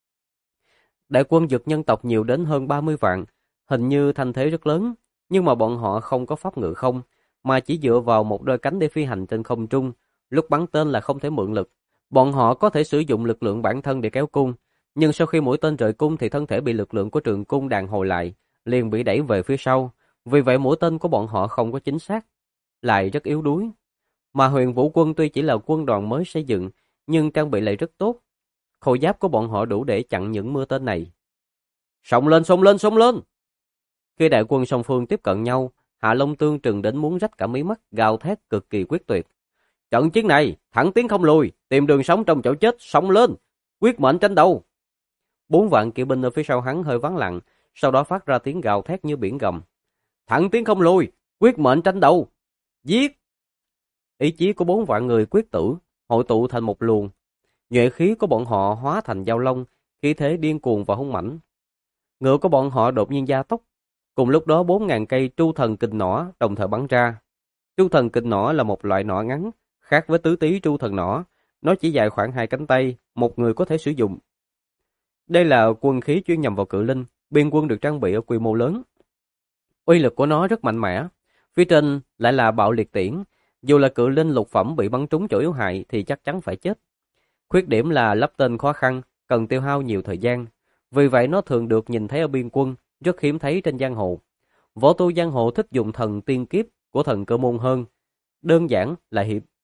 Đại quân dực nhân tộc nhiều đến hơn 30 vạn, hình như thanh thế rất lớn, nhưng mà bọn họ không có pháp ngự không, mà chỉ dựa vào một đôi cánh để phi hành trên không trung, Lúc bắn tên là không thể mượn lực. Bọn họ có thể sử dụng lực lượng bản thân để kéo cung, nhưng sau khi mũi tên rời cung thì thân thể bị lực lượng của trường cung đàn hồi lại, liền bị đẩy về phía sau. Vì vậy mũi tên của bọn họ không có chính xác, lại rất yếu đuối. Mà Huyền Vũ quân tuy chỉ là quân đoàn mới xây dựng, nhưng trang bị lại rất tốt. Khôi giáp của bọn họ đủ để chặn những mưa tên này. Xông lên, xông lên, xông lên! Khi đại quân song phương tiếp cận nhau, Hạ Long Tương trừng đến muốn rách cả mí mắt, gào thét cực kỳ quyết tuyệt. Trận chiến này, thẳng tiến không lùi, tìm đường sống trong chỗ chết, xông lên, quyết mệnh tranh đấu. 4 vạn kỵ binh ở phía sau hắn hơi vắng lặng, sau đó phát ra tiếng gào thét như biển gầm. Thẳng tiến không lùi, quyết mệnh tranh đấu, giết! Ý chí của 4 vạn người quyết tử, hội tụ thành một luồng. Nhuệ khí của bọn họ hóa thành dao long, khí thế điên cuồng và hung mãnh. Ngựa của bọn họ đột nhiên gia tốc. Cùng lúc đó 4.000 cây tru thần kình nỏ đồng thời bắn ra. Tru thần kình nỏ là một loại nỏ ngắn, khác với tứ tý tru thần nỏ. Nó chỉ dài khoảng 2 cánh tay, một người có thể sử dụng. Đây là quân khí chuyên nhằm vào cự linh, biên quân được trang bị ở quy mô lớn. Uy lực của nó rất mạnh mẽ. Phía trên lại là bạo liệt tiễn. Dù là cự linh lục phẩm bị bắn trúng chỗ yếu hại thì chắc chắn phải chết. Khuyết điểm là lắp tên khó khăn, cần tiêu hao nhiều thời gian. Vì vậy nó thường được nhìn thấy ở biên quân, rất hiếm thấy trên giang hồ. Võ tu giang hồ thích dùng thần tiên kiếp của thần cơ môn hơn. Đơn giản là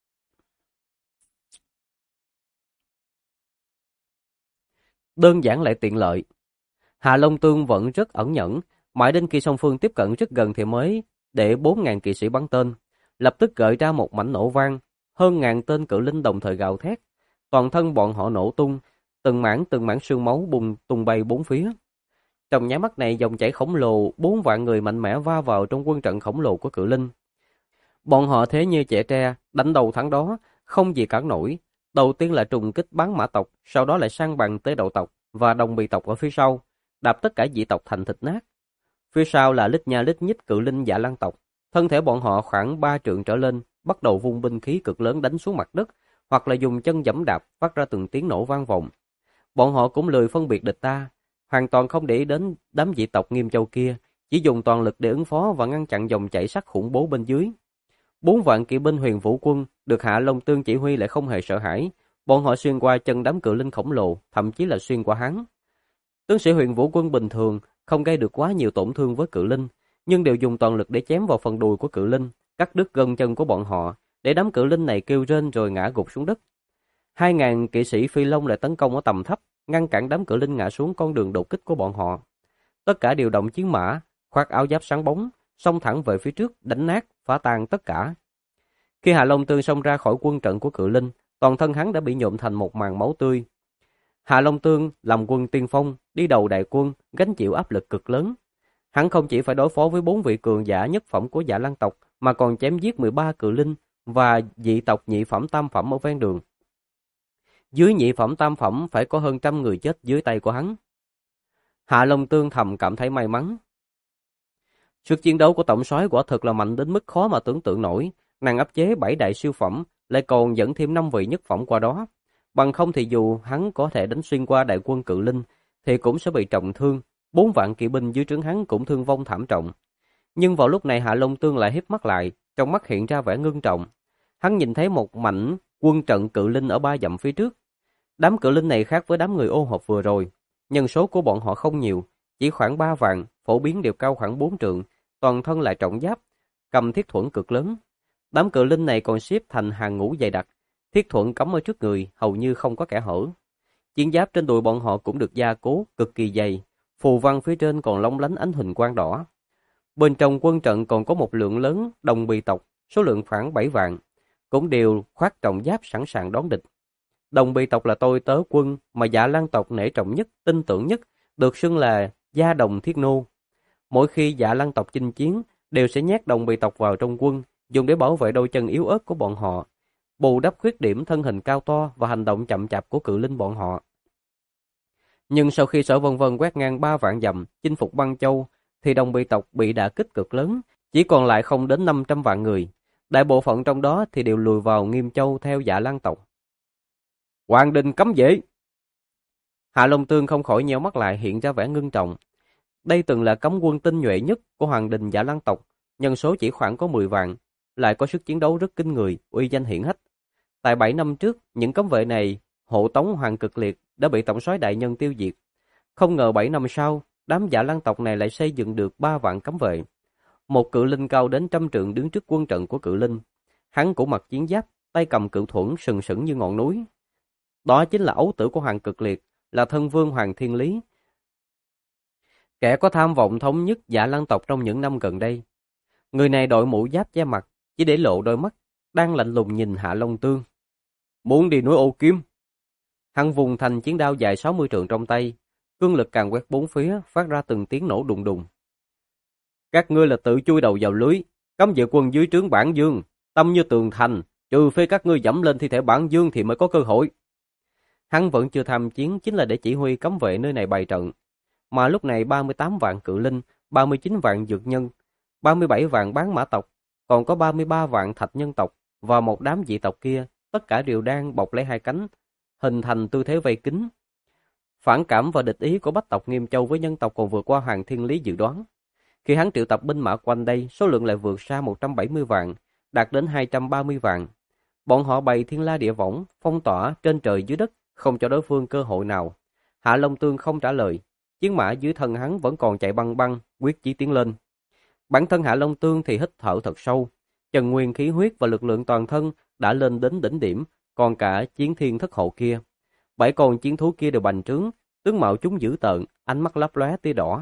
đơn giản lại tiện lợi. Hạ Long Tương vẫn rất ẩn nhẫn, mãi đến khi song phương tiếp cận rất gần thì mới để 4.000 kỵ sĩ bắn tên, lập tức gợi ra một mảnh nổ vang, hơn ngàn tên cự linh đồng thời gào thét, toàn thân bọn họ nổ tung, từng mảng xương máu bùng tung bay bốn phía. Trong nháy mắt này dòng chảy khổng lồ, 4 vạn người mạnh mẽ va vào trong quân trận khổng lồ của cự linh. Bọn họ thế như trẻ tre, đánh đầu thắng đó, không gì cản nổi. Đầu tiên là trùng kích bán mã tộc, sau đó lại sang bằng tế đậu tộc và đồng bì tộc ở phía sau, đạp tất cả dị tộc thành thịt nát. Phía sau là lít nha lít nhít cự linh Dạ Lan tộc, thân thể bọn họ khoảng 3 trượng trở lên, bắt đầu vung binh khí cực lớn đánh xuống mặt đất, hoặc là dùng chân giẫm đạp phát ra từng tiếng nổ vang vọng. Bọn họ cũng lười phân biệt địch ta, hoàn toàn không để ý đến đám dị tộc Nghiêm Châu kia, chỉ dùng toàn lực để ứng phó và ngăn chặn dòng chảy sắt khủng bố bên dưới. 4 vạn kỵ binh Huyền Vũ quân được Hạ Long Tương chỉ huy lại không hề sợ hãi, bọn họ xuyên qua chân đám cự linh khổng lồ, thậm chí là xuyên qua hắn. Tướng sĩ Huyền Vũ quân bình thường không gây được quá nhiều tổn thương với cự linh, nhưng đều dùng toàn lực để chém vào phần đùi của cự linh, cắt đứt gân chân của bọn họ, để đám cự linh này kêu rên rồi ngã gục xuống đất. 2.000 kỵ sĩ Phi Long lại tấn công ở tầm thấp, ngăn cản đám cự linh ngã xuống con đường đột kích của bọn họ. Tất cả điều động chiến mã, khoác áo giáp sáng bóng, xông thẳng về phía trước, đánh nát, phá tan tất cả. Khi Hạ Long Tương xông ra khỏi quân trận của cự linh, toàn thân hắn đã bị nhuộm thành một màn máu tươi. Hạ Long Tương làm quân tiên phong, đi đầu đại quân, gánh chịu áp lực cực lớn. Hắn không chỉ phải đối phó với 4 vị cường giả nhất phẩm của Dạ Lan tộc, mà còn chém giết 13 cự linh và dị tộc nhị phẩm tam phẩm ở ven đường. Dưới nhị phẩm tam phẩm phải có hơn 100 người chết dưới tay của hắn. Hạ Long Tương thầm cảm thấy may mắn. Sức chiến đấu của tổng soái quả thực là mạnh đến mức khó mà tưởng tượng nổi, nàng áp chế 7 đại siêu phẩm, lại còn dẫn thêm 5 vị nhất phẩm qua đó. Bằng không thì dù hắn có thể đánh xuyên qua đại quân cự linh, thì cũng sẽ bị trọng thương, 4 vạn kỵ binh dưới trướng hắn cũng thương vong thảm trọng. Nhưng vào lúc này Hạ Long Tương lại híp mắt lại, trong mắt hiện ra vẻ ngưng trọng. Hắn nhìn thấy một mảnh quân trận cự linh ở 3 dặm phía trước. Đám cự linh này khác với đám người ô hợp vừa rồi, nhân số của bọn họ không nhiều, chỉ khoảng 3 vạn, phổ biến đều cao khoảng 4 trượng, toàn thân lại trọng giáp, cầm thiết thuẫn cực lớn. Đám cự linh này còn xếp thành hàng ngũ dày đặc, thiết thuẫn cắm ở trước người, hầu như không có kẽ hở. Chiến giáp trên đùi bọn họ cũng được gia cố, cực kỳ dày, phù văn phía trên còn lóng lánh ánh huỳnh quang đỏ. Bên trong quân trận còn có một lượng lớn đồng bì tộc, số lượng khoảng 7 vạn, cũng đều khoác trọng giáp sẵn sàng đón địch. Đồng bì tộc là tôi tớ quân mà Dạ Lan tộc nể trọng nhất, tin tưởng nhất, được xưng là gia đồng thiết nô. Mỗi khi Dạ Lan tộc chinh chiến, đều sẽ nhét đồng bì tộc vào trong quân, dùng để bảo vệ đôi chân yếu ớt của bọn họ, bù đắp khuyết điểm thân hình cao to và hành động chậm chạp của cự linh bọn họ. Nhưng sau khi Sở Vân Vân quét ngang 3 vạn dặm, chinh phục Băng Châu, thì đồng bì tộc bị đả kích cực lớn, chỉ còn lại không đến 500 vạn người. Đại bộ phận trong đó thì đều lùi vào Nghiêm Châu theo Dạ Lan tộc. Hoàng đình cấm vệ! Hạ Long Tương không khỏi nheo mắt lại, hiện ra vẻ ngưng trọng. Đây từng là cấm quân tinh nhuệ nhất của Hoàng đình Dạ Lan tộc, nhân số chỉ khoảng có 10 vạn, lại có sức chiến đấu rất kinh người, uy danh hiển hách. Tại 7 năm trước, những cấm vệ này hộ tống Hoàng Cực Liệt đã bị tổng soái đại nhân tiêu diệt. Không ngờ 7 năm sau, đám Dạ Lan tộc này lại xây dựng được 3 vạn cấm vệ. Một cự linh cao đến 100 trượng đứng trước quân trận của cự linh. Hắn cũng mặc chiến giáp, tay cầm cự thuẫn sừng sững như ngọn núi. Đó chính là ấu tử của Hoàng Cực Liệt, là thân vương Hoàng Thiên Lý. Kẻ có tham vọng thống nhất Dạ Lan tộc trong những năm gần đây. Người này đội mũ giáp che mặt, chỉ để lộ đôi mắt, đang lạnh lùng nhìn Hạ Long Tương. Muốn đi núi Ô Kim? Hắn vùng thành chiến đao dài 60 trượng trong tay, cương lực càng quét bốn phía, phát ra từng tiếng nổ đùng đùng. Các ngươi là tự chui đầu vào lưới, cấm vệ quân dưới trướng Bản Dương, tâm như tường thành, trừ phi các ngươi dẫm lên thi thể Bản Dương thì mới có cơ hội. Hắn vẫn chưa tham chiến chính là để chỉ huy cấm vệ nơi này bày trận. Mà lúc này 38 vạn cự linh, 39 vạn dược nhân, 37 vạn bán mã tộc, còn có 33 vạn thạch nhân tộc và một đám dị tộc kia, tất cả đều đang bọc lấy hai cánh, hình thành tư thế vây kín. Phản cảm và địch ý của Bách tộc Nghiêm Châu với nhân tộc còn vượt qua Hoàng Thiên Lý dự đoán. Khi hắn triệu tập binh mã quanh đây, số lượng lại vượt xa 170 vạn, đạt đến 230 vạn. Bọn họ bày thiên la địa võng, phong tỏa trên trời dưới đất, không cho đối phương cơ hội nào. Hạ Long Tương không trả lời, chiến mã dưới thân hắn vẫn còn chạy băng băng, quyết chí tiến lên. Bản thân Hạ Long Tương thì hít thở thật sâu, trần nguyên khí huyết và lực lượng toàn thân đã lên đến đỉnh điểm, còn cả chiến thiên thất hộ kia. 7 con chiến thú kia đều bành trướng, tướng mạo chúng dữ tợn, ánh mắt lấp lóe tia đỏ.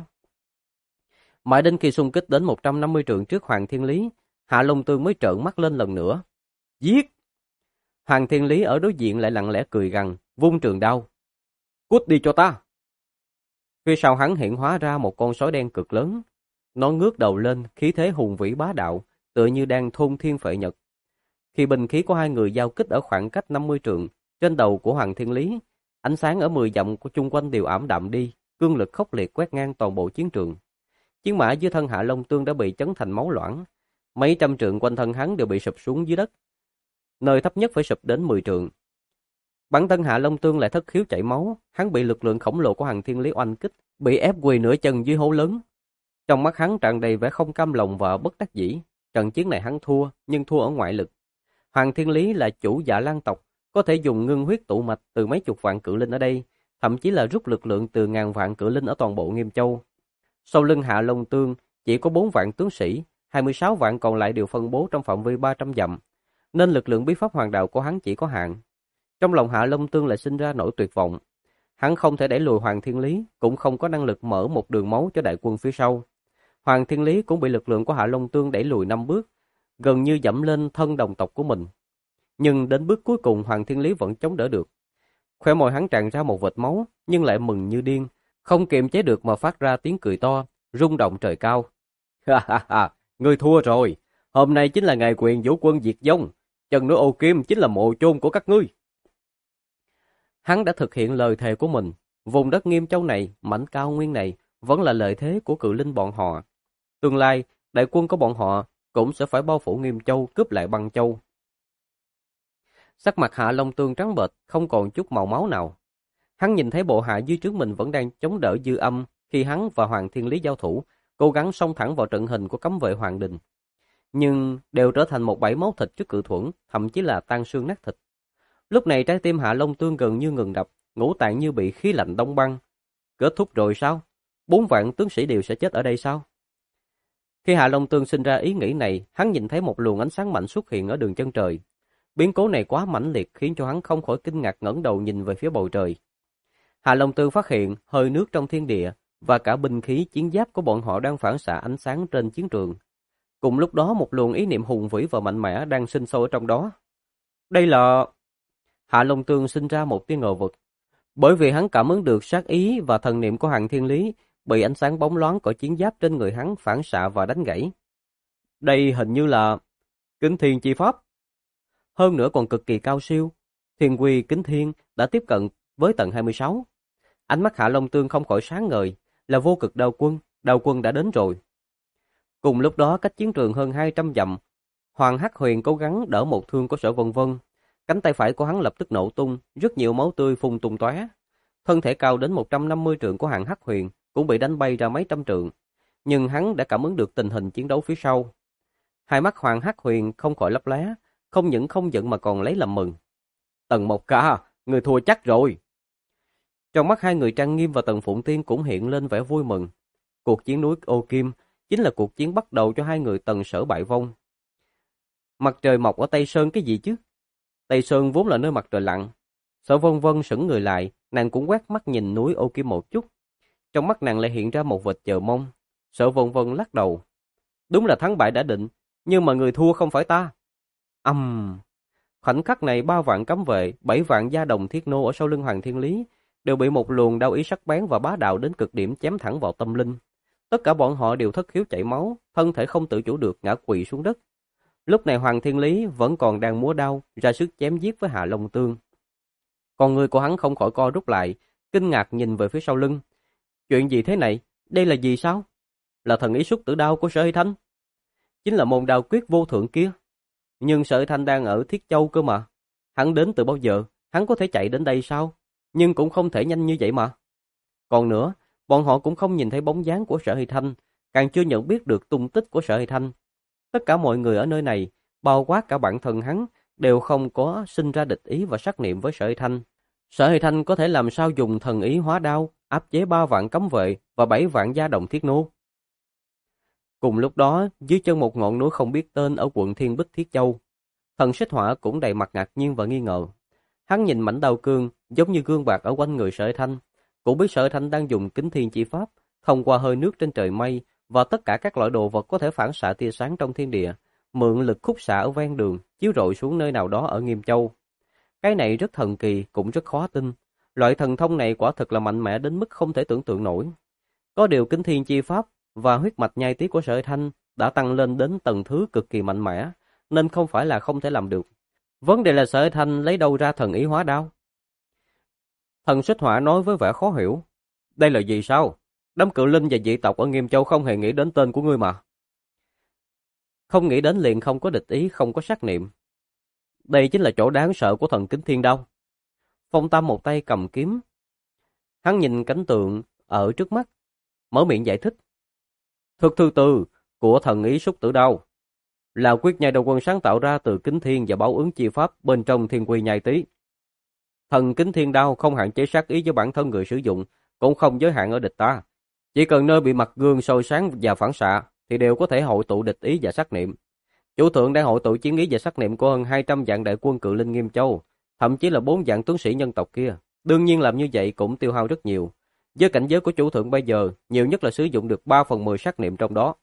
Mãi đến khi xung kích đến 150 trượng trước Hoàng Thiên Lý, Hạ Long Tương mới trợn mắt lên lần nữa. Giết! Hoàng Thiên Lý ở đối diện lại lặng lẽ cười gằn, vung trường đao. Cút đi cho ta! Phía sau hắn hiện hóa ra một con sói đen cực lớn. Nó ngước đầu lên, khí thế hùng vĩ bá đạo, tựa như đang thôn thiên phệ nhật. Khi binh khí của hai người giao kích ở khoảng cách 50 trượng, trên đầu của Hoàng Thiên Lý, ánh sáng ở 10 dặm của chung quanh đều ảm đạm đi, cương lực khốc liệt quét ngang toàn bộ chiến trường. Chiến mã dưới thân Hạ Long Tương đã bị chấn thành máu loãng, mấy trăm trượng quanh thân hắn đều bị sụp xuống dưới đất, nơi thấp nhất phải sụp đến 10 trượng. Bản thân Hạ Long Tương lại thất khiếu chảy máu, hắn bị lực lượng khổng lồ của Hoàng Thiên Lý oanh kích, bị ép quỳ nửa chân dưới hố lớn. Trong mắt hắn tràn đầy vẻ không cam lòng và bất đắc dĩ. Trận chiến này hắn thua, nhưng thua ở ngoại lực. Hoàng Thiên Lý là chủ Dạ Lan tộc, có thể dùng ngưng huyết tụ mạch từ mấy chục vạn cự linh ở đây, thậm chí là rút lực lượng từ ngàn vạn cự linh ở toàn bộ Nghiêm Châu. Sau lưng Hạ Long Tương chỉ có 4 vạn tướng sĩ, 26 vạn còn lại đều phân bố trong phạm vi 300 dặm, nên lực lượng bí pháp hoàng đạo của hắn chỉ có hạn. Trong lòng Hạ Long Tương lại sinh ra nỗi tuyệt vọng. Hắn không thể đẩy lùi Hoàng Thiên Lý, cũng không có năng lực mở một đường máu cho đại quân phía sau. Hoàng Thiên Lý cũng bị lực lượng của Hạ Long Tương đẩy lùi 5 bước, gần như dẫm lên thân đồng tộc của mình. Nhưng đến bước cuối cùng Hoàng Thiên Lý vẫn chống đỡ được. Khóe môi hắn tràn ra một vệt máu, nhưng lại mừng như điên, không kiềm chế được mà phát ra tiếng cười to, rung động trời cao. Ha ha ha, ngươi thua rồi. Hôm nay chính là ngày quyền vũ quân diệt vong, chân núi Ô Kim chính là mộ chôn của các ngươi. Hắn đã thực hiện lời thề của mình, vùng đất Nghiêm Châu này, mảnh cao nguyên này vẫn là lợi thế của cự linh bọn họ. Tương lai, đại quân của bọn họ cũng sẽ phải bao phủ Nghiêm Châu, cướp lại Băng Châu. Sắc mặt Hạ Long Tương trắng bệch, không còn chút màu máu nào. Hắn nhìn thấy bộ hạ dưới trướng mình vẫn đang chống đỡ dư âm khi hắn và Hoàng Thiên Lý giao thủ, cố gắng xông thẳng vào trận hình của cấm vệ Hoàng Đình. Nhưng đều trở thành một bãi máu thịt trước cự thuẫn, thậm chí là tan xương nát thịt. Lúc này trái tim Hạ Long Tương gần như ngừng đập, ngũ tạng như bị khí lạnh đông băng. Kết thúc rồi sao? 4 vạn tướng sĩ đều sẽ chết ở đây sao? Khi Hạ Long Tương sinh ra ý nghĩ này, hắn nhìn thấy một luồng ánh sáng mạnh xuất hiện ở đường chân trời. Biến cố này quá mãnh liệt khiến cho hắn không khỏi kinh ngạc ngẩng đầu nhìn về phía bầu trời. Hạ Long Tương phát hiện hơi nước trong thiên địa và cả binh khí chiến giáp của bọn họ đang phản xạ ánh sáng trên chiến trường. Cùng lúc đó một luồng ý niệm hùng vĩ và mạnh mẽ đang sinh sôi ở trong đó. Đây là... Hạ Long Tương sinh ra một tia ngờ vực, bởi vì hắn cảm ứng được sát ý và thần niệm của Hoàng Thiên Lý bị ánh sáng bóng loáng của chiến giáp trên người hắn phản xạ và đánh gãy. Đây hình như là Kính Thiên chi pháp. Hơn nữa còn cực kỳ cao siêu. Thiên Quy Kính Thiên đã tiếp cận với tầng 26. Ánh mắt Hạ Long Tương không khỏi sáng ngời, là vô cực đao quân đã đến rồi. Cùng lúc đó cách chiến trường hơn 200 dặm, Hoàng Hắc Huyền cố gắng đỡ một thương của Sở Vân Vân. Cánh tay phải của hắn lập tức nổ tung, rất nhiều máu tươi phun tung tóe. Thân thể cao đến 150 trượng của Hoàng Hắc Huyền cũng bị đánh bay ra mấy trăm trượng, nhưng hắn đã cảm ứng được tình hình chiến đấu phía sau. Hai mắt Hoàng Hắc Huyền không khỏi lấp lóe, không những không giận mà còn lấy làm mừng. Tần Mộc Ca, người thua chắc rồi. Trong mắt hai người Trang Nghiêm và Tần Phụng Tiên cũng hiện lên vẻ vui mừng. Cuộc chiến núi Ô Kim chính là cuộc chiến bắt đầu cho hai người Tần Sở bại vong. Mặt trời mọc ở Tây Sơn cái gì chứ? Tây Sơn vốn là nơi mặt trời lặn. Sở Vân Vân sững người lại, nàng cũng quét mắt nhìn núi Ô Kim một chút. Trong mắt nàng lại hiện ra một vệt chờ mong. Sở Vân Vân lắc đầu. Đúng là thắng bại đã định, nhưng mà người thua không phải ta. Khoảnh khắc này 3 vạn cấm vệ, 7 vạn gia đồng thiết nô ở sau lưng Hoàng Thiên Lý đều bị một luồng đao ý sắc bén và bá đạo đến cực điểm chém thẳng vào tâm linh. Tất cả bọn họ đều thất khiếu chảy máu, thân thể không tự chủ được ngã quỵ xuống đất. Lúc này Hoàng Thiên Lý vẫn còn đang múa đao, ra sức chém giết với Hạ Long Tương. Con người của hắn không khỏi co rút lại, kinh ngạc nhìn về phía sau lưng. Chuyện gì thế này? Đây là gì sao? Là thần ý xuất tử đao của Sở Hy Thanh. Chính là môn đao quyết vô thượng kia. Nhưng Sở Hy Thanh đang ở Thiết Châu cơ mà. Hắn đến từ bao giờ? Hắn có thể chạy đến đây sao? Nhưng cũng không thể nhanh như vậy mà. Còn nữa, bọn họ cũng không nhìn thấy bóng dáng của Sở Hy Thanh, càng chưa nhận biết được tung tích của Sở Hy Thanh. Tất cả mọi người ở nơi này, bao quát cả bản thân hắn, đều không có sinh ra địch ý và sát niệm với Sở Hy Thanh. Sở Hy Thanh có thể làm sao dùng thần ý hóa đao, áp chế 3 vạn cấm vệ và 7 vạn gia đồng thiết nô. Cùng lúc đó, dưới chân một ngọn núi không biết tên ở quận Thiên Bích Thiết Châu, Thần Xích Hỏa cũng đầy mặt ngạc nhiên và nghi ngờ. Hắn nhìn mảnh đao cương giống như gương bạc ở quanh người Sở Hy Thanh, cũng biết Sở Hy Thanh đang dùng kính thiên chi pháp thông qua hơi nước trên trời mây và tất cả các loại đồ vật có thể phản xạ tia sáng trong thiên địa, mượn lực khúc xạ ở ven đường chiếu rọi xuống nơi nào đó ở Nghiêm Châu. Cái này rất thần kỳ, cũng rất khó tin. Loại thần thông này quả thực là mạnh mẽ đến mức không thể tưởng tượng nổi. Có điều kính thiên chi pháp và huyết mạch nhai tí của Sở Hy Thanh đã tăng lên đến tầng thứ cực kỳ mạnh mẽ, nên không phải là không thể làm được. Vấn đề là Sở Hy Thanh lấy đâu ra thần ý hóa đao? Thần Xích Hỏa nói với vẻ khó hiểu. Đây là gì sao? Đám cự linh và dị tộc ở Nghiêm Châu không hề nghĩ đến tên của ngươi mà. Không nghĩ đến liền không có địch ý, không có sát niệm. Đây chính là chỗ đáng sợ của thần kính thiên đao. Phong Tam một tay cầm kiếm. Hắn nhìn cảnh tượng ở trước mắt, mở miệng giải thích. Thực thứ tư của thần ý xúc tử đao là quyết nhai đầu quân sáng tạo ra từ kính thiên và báo ứng chi pháp bên trong thiên quy nhai tí. Thần kính thiên đao không hạn chế sát ý với bản thân người sử dụng, cũng không giới hạn ở địch ta. Chỉ cần nơi bị mặt gương soi sáng và phản xạ thì đều có thể hội tụ địch ý và sát niệm. Chủ thượng đang hội tụ chiến ý và sát niệm của hơn 200 vạn đại quân cự linh Nghiêm Châu, thậm chí là 4 vạn tướng sĩ nhân tộc kia. Đương nhiên làm như vậy cũng tiêu hao rất nhiều. Với cảnh giới của chủ thượng bây giờ, nhiều nhất là sử dụng được 3/10 sát niệm trong đó.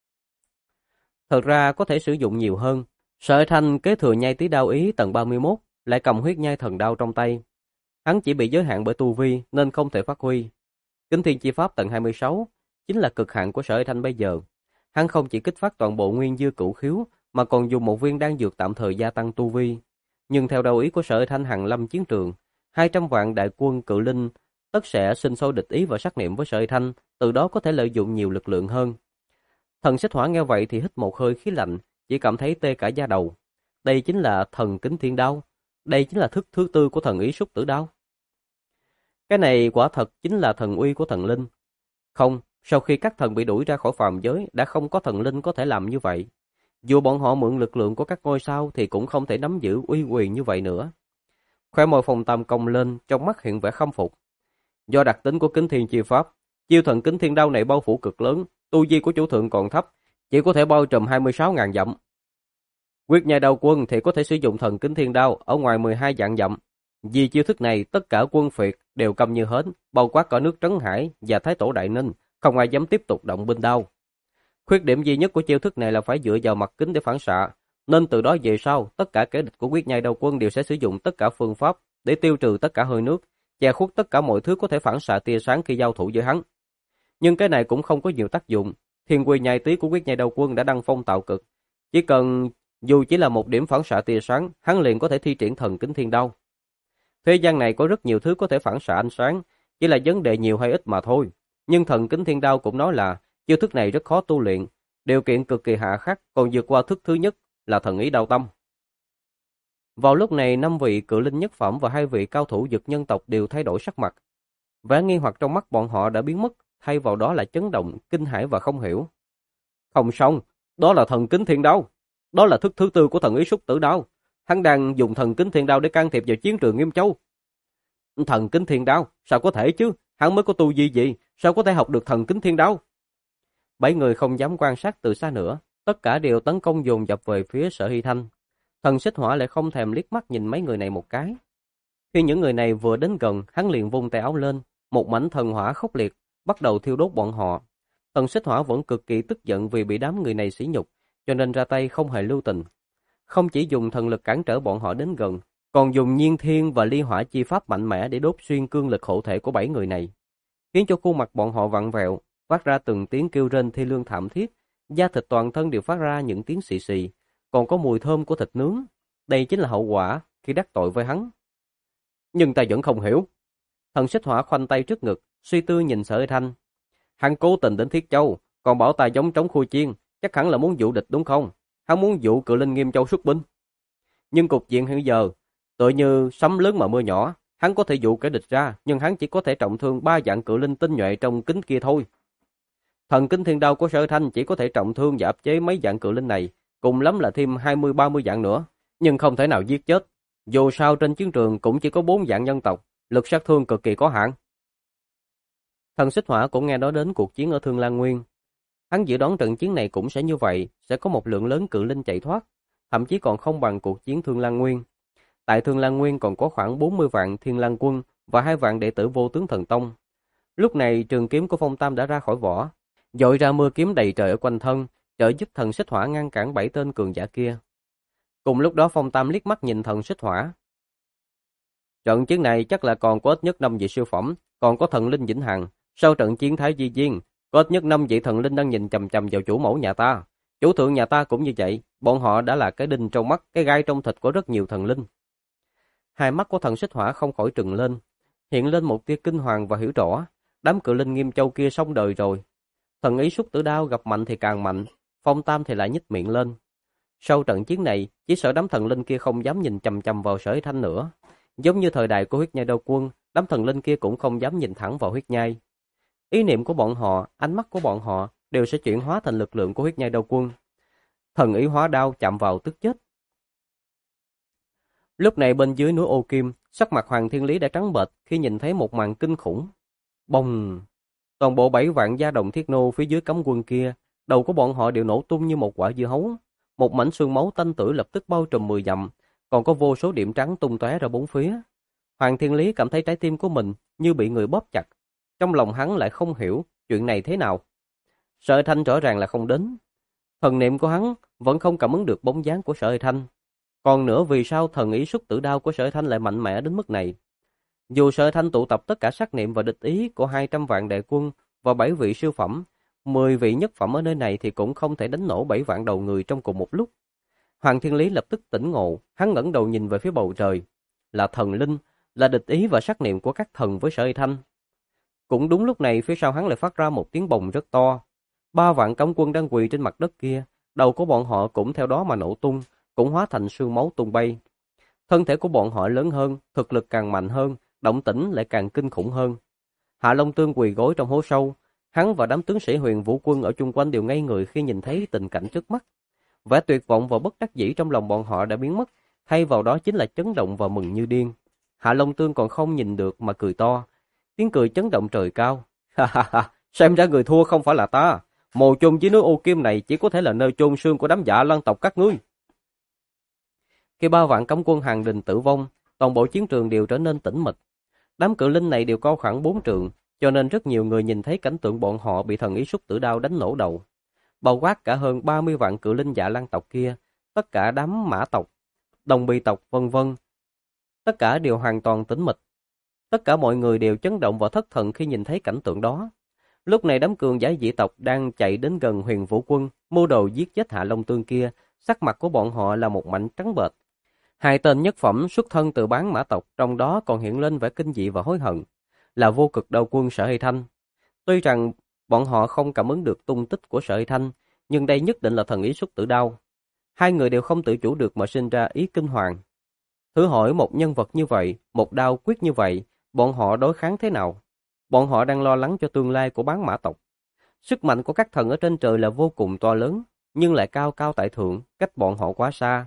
Thật ra có thể sử dụng nhiều hơn. Sở Hy Thanh kế thừa nhai tí đao ý tầng 31, lại cầm huyết nhai thần đao trong tay. Hắn chỉ bị giới hạn bởi tu vi nên không thể phát huy. Kính thiên chi pháp tầng 26 chính là cực hạn của Sở Hy Thanh bây giờ. Hắn không chỉ kích phát toàn bộ nguyên dư cửu khiếu mà còn dùng một viên đan dược tạm thời gia tăng tu vi. Nhưng theo đạo ý của Sở Hy Thanh hàng lâm chiến trường, 200 vạn đại quân cự linh tất sẽ sinh sôi địch ý và sát niệm với Sở Hy Thanh, từ đó có thể lợi dụng nhiều lực lượng hơn. Thần Xích Hỏa nghe vậy thì hít một hơi khí lạnh, chỉ cảm thấy tê cả da đầu. Đây chính là thần kính thiên đao, đây chính là thức thứ tư của thần ý xúc tử đao. Cái này quả thật chính là thần uy của thần linh. Không, sau khi các thần bị đuổi ra khỏi phàm giới, đã không có thần linh có thể làm như vậy. Dù bọn họ mượn lực lượng của các ngôi sao thì cũng không thể nắm giữ uy quyền như vậy nữa. Khóe môi Phong Tam cong lên, trong mắt hiện vẻ khâm phục. Do đặc tính của kính thiên chi pháp, chiêu thần kính thiên đao này bao phủ cực lớn, tu vi của chủ thượng còn thấp, chỉ có thể bao trùm 26.000 dặm. Quyết nhai đao quân thì có thể sử dụng thần kính thiên đao ở ngoài 12 vạn dặm. Vì chiêu thức này, tất cả quân phiệt đều câm như hến, bao quát cả nước Trấn Hải và Thái Tổ Đại Ninh, không ai dám tiếp tục động binh đao. Khuyết điểm duy nhất của chiêu thức này là phải dựa vào mặt kính để phản xạ, nên từ đó về sau, tất cả kẻ địch của quyết nhai đao quân đều sẽ sử dụng tất cả phương pháp để tiêu trừ tất cả hơi nước, che khuất tất cả mọi thứ có thể phản xạ tia sáng khi giao thủ với hắn. Nhưng cái này cũng không có nhiều tác dụng. Thiên quy nhai tí của quyết nhai đao quân đã đăng phong tạo cực, chỉ cần dù chỉ là một điểm phản xạ tia sáng, hắn liền có thể thi triển thần kính thiên đao. Thế gian này có rất nhiều thứ có thể phản xạ ánh sáng, chỉ là vấn đề nhiều hay ít mà thôi. Nhưng thần kính thiên đao cũng nói là chiêu thức này rất khó tu luyện, điều kiện cực kỳ hạ khắc, còn vượt qua thức thứ nhất là thần ý đao tâm. Vào lúc này, 5 vị cự linh nhất phẩm và 2 vị cao thủ dực nhân tộc đều thay đổi sắc mặt. Vẻ nghi hoặc trong mắt bọn họ đã biến mất, thay vào đó là chấn động, kinh hãi và không hiểu. Không xong, đó là thần kính thiên đao, đó là thức thứ tư của thần ý xúc tử đao. Hắn đang dùng thần kính thiên đao để can thiệp vào chiến trường Nghiêm Châu. Thần kính thiên đao? Sao có thể chứ? Hắn mới có tu vi gì? Sao có thể học được thần kính thiên đao? 7 người không dám quan sát từ xa nữa, tất cả đều tấn công dồn dập về phía Sở Hy Thanh. Thần Xích Hỏa lại không thèm liếc mắt nhìn mấy người này một cái. Khi những người này vừa đến gần, hắn liền vung tay áo lên, một mảnh thần hỏa khốc liệt bắt đầu thiêu đốt bọn họ. Thần Xích Hỏa vẫn cực kỳ tức giận vì bị đám người này sỉ nhục, cho nên ra tay không hề lưu tình. Không chỉ dùng thần lực cản trở bọn họ đến gần, còn dùng nhiên thiên và ly hỏa chi pháp mạnh mẽ để đốt xuyên cương lực hộ thể của 7 người này, khiến cho khuôn mặt bọn họ vặn vẹo, phát ra từng tiếng kêu rên thê lương thảm thiết, da thịt toàn thân đều phát ra những tiếng xì xì, còn có mùi thơm của thịt nướng. Đây chính là hậu quả khi đắc tội với hắn. Nhưng ta vẫn không hiểu. Thần Xích Hỏa khoanh tay trước ngực, suy tư nhìn Sở Hy Thanh. Hắn cố tình đến Thiết Châu, còn bảo ta giống trống khui chiên, chắc hẳn là muốn dụ địch đúng không? Hắn muốn dụ Cự Linh Nghiêm Châu xuất binh. Nhưng cục diện hiện giờ, tựa như sấm lớn mà mưa nhỏ, hắn có thể dụ kẻ địch ra, nhưng hắn chỉ có thể trọng thương 3 vạn cự linh tinh nhuệ trong kính kia thôi. Thần kính thiên đao của Sở Hy Thanh chỉ có thể trọng thương và áp chế mấy vạn cự linh này, cùng lắm là thêm 20-30 vạn nữa, nhưng không thể nào giết chết. Dù sao trên chiến trường cũng chỉ có 4 vạn nhân tộc, lực sát thương cực kỳ có hạn. Thần Xích Hỏa cũng nghe nói đến cuộc chiến ở Thương Lan Nguyên. Hắn dự đoán trận chiến này cũng sẽ như vậy, sẽ có một lượng lớn cự linh chạy thoát, thậm chí còn không bằng cuộc chiến Thương Lan Nguyên. Tại Thương Lan Nguyên còn có khoảng 40 vạn Thiên Lang quân và 2 vạn đệ tử Vô Tướng Thần Tông. Lúc này trường kiếm của Phong Tam đã ra khỏi vỏ, dội ra mưa kiếm đầy trời ở quanh thân, trợ giúp Thần Xích Hỏa ngăn cản 7 tên cường giả kia. Cùng lúc đó Phong Tam liếc mắt nhìn Thần Xích Hỏa. Trận chiến này chắc là còn có ít nhất 5 vị siêu phẩm, còn có thần linh vĩnh hằng. Sau trận chiến Thái Di Viên, có ít nhất 5 vị thần linh đang nhìn chằm chằm vào chủ mẫu nhà ta. Chủ thượng nhà ta cũng như vậy, bọn họ đã là cái đinh trong mắt, cái gai trong thịt của rất nhiều thần linh. Hai mắt của Thần Xích Hỏa không khỏi trừng lên, hiện lên một tia kinh hoàng và hiểu rõ, đám cự linh Nghiêm Châu kia xong đời rồi. Thần ý Xúc Tử Đao gặp mạnh thì càng mạnh, Phong Tam thì lại nhếch miệng lên. Sau trận chiến này, chỉ sợ đám thần linh kia không dám nhìn chằm chằm vào Sở Hy Thanh nữa. Giống như thời đại của Huyết Nhai Đao Quân, đám thần linh kia cũng không dám nhìn thẳng vào Huyết Nhai. Ý niệm của bọn họ, ánh mắt của bọn họ đều sẽ chuyển hóa thành lực lượng của Huyết Nhai Đao Quân. Thần ý hóa đao chạm vào tức chết. Lúc này bên dưới núi Ô Kim, sắc mặt Hoàng Thiên Lý đã trắng bệch khi nhìn thấy một màn kinh khủng. Bông! Toàn bộ 7 vạn gia đồng thiết nô phía dưới cấm quân kia, đầu của bọn họ đều nổ tung như một quả dưa hấu. Một mảnh xương máu tanh tưởi lập tức bao trùm 10 dặm, còn có vô số điểm trắng tung tóe ra bốn phía. Hoàng Thiên Lý cảm thấy trái tim của mình như bị người bóp chặt. Trong lòng hắn lại không hiểu chuyện này thế nào. Sở Hy Thanh rõ ràng là không đến. Thần niệm của hắn vẫn không cảm ứng được bóng dáng của Sở Hy Thanh. Còn nữa vì sao thần ý Xúc Tử Đao của Sở Hy Thanh lại mạnh mẽ đến mức này? Dù Sở Hy Thanh tụ tập tất cả sát niệm và địch ý của 200 vạn đại quân và 7 vị siêu phẩm, 10 vị nhất phẩm ở nơi này thì cũng không thể đánh nổ 7 vạn đầu người trong cùng một lúc. Hoàng Thiên Lý lập tức tỉnh ngộ, hắn ngẩng đầu nhìn về phía bầu trời. Là thần linh, là địch ý và sát niệm của các thần với Sở Hy Thanh. Cũng đúng lúc này phía sau hắn lại phát ra một tiếng bồng rất to. 3 vạn cấm quân đang quỳ trên mặt đất kia, đầu của bọn họ cũng theo đó mà nổ tung, cũng hóa thành sương máu tung bay. Thân thể của bọn họ lớn hơn, thực lực càng mạnh hơn, động tĩnh lại càng kinh khủng hơn. Hạ Long Tương quỳ gối trong hố sâu, hắn và đám tướng sĩ Huyền Vũ quân ở chung quanh đều ngây người khi nhìn thấy tình cảnh trước mắt. Vẻ tuyệt vọng và bất đắc dĩ trong lòng bọn họ đã biến mất, thay vào đó chính là chấn động và mừng như điên. Hạ Long Tương còn không nhìn được mà cười to, tiếng cười chấn động trời cao. Ha ha ha, xem ra người thua không phải là ta, mồ chôn dưới núi Ô Kim này chỉ có thể là nơi chôn xương của đám Dạ Lan tộc các ngươi. Khi 3 vạn cấm quân hàng đình tử vong, toàn bộ chiến trường đều trở nên tĩnh mịch. Đám cự linh này đều cao khoảng 4 trượng, cho nên rất nhiều người nhìn thấy cảnh tượng bọn họ bị thần ý Xúc Tử Đao đánh nổ đầu. Bao quát cả hơn 30 vạn cự linh Dạ Lan tộc kia, tất cả đám Mã tộc, Đồng Bì tộc vân vân, tất cả đều hoàn toàn tĩnh mịch. Tất cả mọi người đều chấn động và thất thần khi nhìn thấy cảnh tượng đó. Lúc này đám cường giả dị tộc đang chạy đến gần Huyền Vũ quân, mưu đồ giết chết Hạ Long Tương kia, sắc mặt của bọn họ là một mảnh trắng bệch. 2 tên nhất phẩm xuất thân từ bán Mã tộc, trong đó còn hiện lên vẻ kinh dị và hối hận, là Vô Cực Đao quân Sở Hy Thanh. Tuy rằng bọn họ không cảm ứng được tung tích của Sở Hy Thanh, nhưng đây nhất định là thần ý Xúc Tử Đao. 2 người đều không tự chủ được mà sinh ra ý kinh hoàng. Thử hỏi một nhân vật như vậy, một đao quyết như vậy, bọn họ đối kháng thế nào? Bọn họ đang lo lắng cho tương lai của bán Mã tộc. Sức mạnh của các thần ở trên trời là vô cùng to lớn, nhưng lại cao cao tại thượng, cách bọn họ quá xa.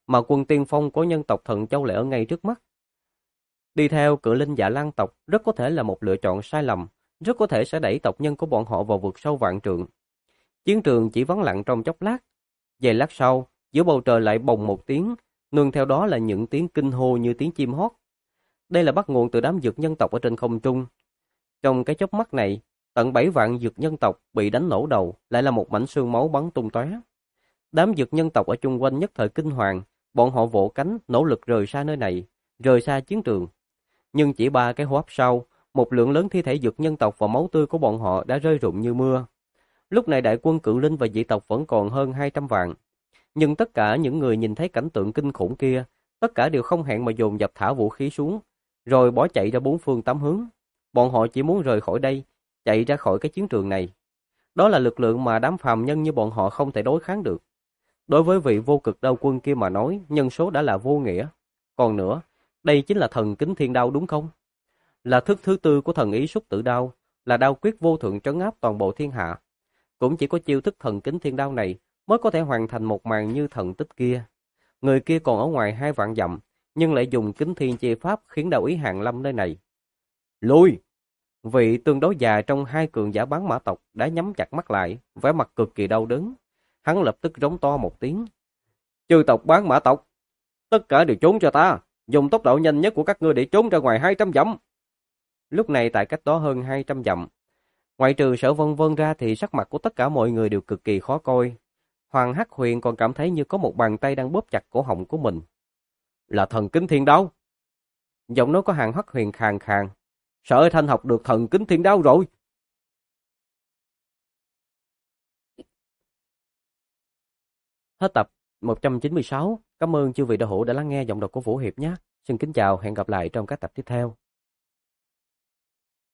mà quân tiên phong của nhân tộc Thần Châu lại ở ngay trước mắt. Đi theo cự linh Dạ Lan tộc rất có thể là một lựa chọn sai lầm, rất có thể sẽ đẩy tộc nhân của bọn họ vào vực sâu vạn trượng. Chiến trường chỉ vắng lặng trong chốc lát. Vài lát sau, giữa bầu trời lại bồng một tiếng, nương theo đó là những tiếng kinh hô như tiếng chim hót. Đây là bắt nguồn từ đám dược nhân tộc ở trên không trung. Trong cái chớp mắt này, tận 7 vạn dược nhân tộc bị đánh nổ đầu, lại là một mảnh xương máu bắn tung tóe. Đám dược nhân tộc ở chung quanh nhất thời kinh hoàng, bọn họ vỗ cánh, nỗ lực rời xa nơi này, rời xa chiến trường. Nhưng chỉ 3 cái hô hấp sau, một lượng lớn thi thể dược nhân tộc và máu tươi của bọn họ đã rơi rụng như mưa. Lúc này đại quân cự linh và dị tộc vẫn còn hơn 200 vạn. Nhưng tất cả những người nhìn thấy cảnh tượng kinh khủng kia, tất cả đều không hẹn mà dồn dập thả vũ khí xuống, rồi bỏ chạy ra bốn phương tám hướng. Bọn họ chỉ muốn rời khỏi đây, chạy ra khỏi cái chiến trường này. Đó là lực lượng mà đám phàm nhân như bọn họ không thể đối kháng được. Đối với vị vô cực đao quân kia mà nói, nhân số đã là vô nghĩa. Còn nữa, đây chính là thần kính thiên đao đúng không? Là thức thứ tư của thần ý xúc tử đao, là đao quyết vô thượng trấn áp toàn bộ thiên hạ. Cũng chỉ có chiêu thức thần kính thiên đao này mới có thể hoàn thành một màn như thần tích kia. Người kia còn ở ngoài 2 vạn dặm, nhưng lại dùng kính thiên chi pháp khiến đạo ý hàng lâm nơi này. Lùi! Vị tương đối già trong 2 cường giả bán mã tộc đã nhắm chặt mắt lại, vẻ mặt cực kỳ đau đớn. Hắn lập tức rống to một tiếng. Chư tộc bán mã tộc, tất cả đều trốn cho ta, dùng tốc độ nhanh nhất của các ngươi để trốn ra ngoài 200 dặm. Lúc này tại cách đó hơn 200 dặm, ngoại trừ Sở Vân Vân ra thì sắc mặt của tất cả mọi người đều cực kỳ khó coi. Hoàng Hắc Huyền còn cảm thấy như có một bàn tay đang bóp chặt cổ họng của mình. Là thần kính thiên đao. Giọng nói của Hoàng Hắc Huyền khàn khàn. Sở Thanh học được thần kính thiên đao rồi. Hết tập 196. Cảm ơn chư vị đạo hữu đã lắng nghe giọng đọc của Vũ Hiệp nhé. Xin kính chào, hẹn gặp lại trong các tập tiếp theo.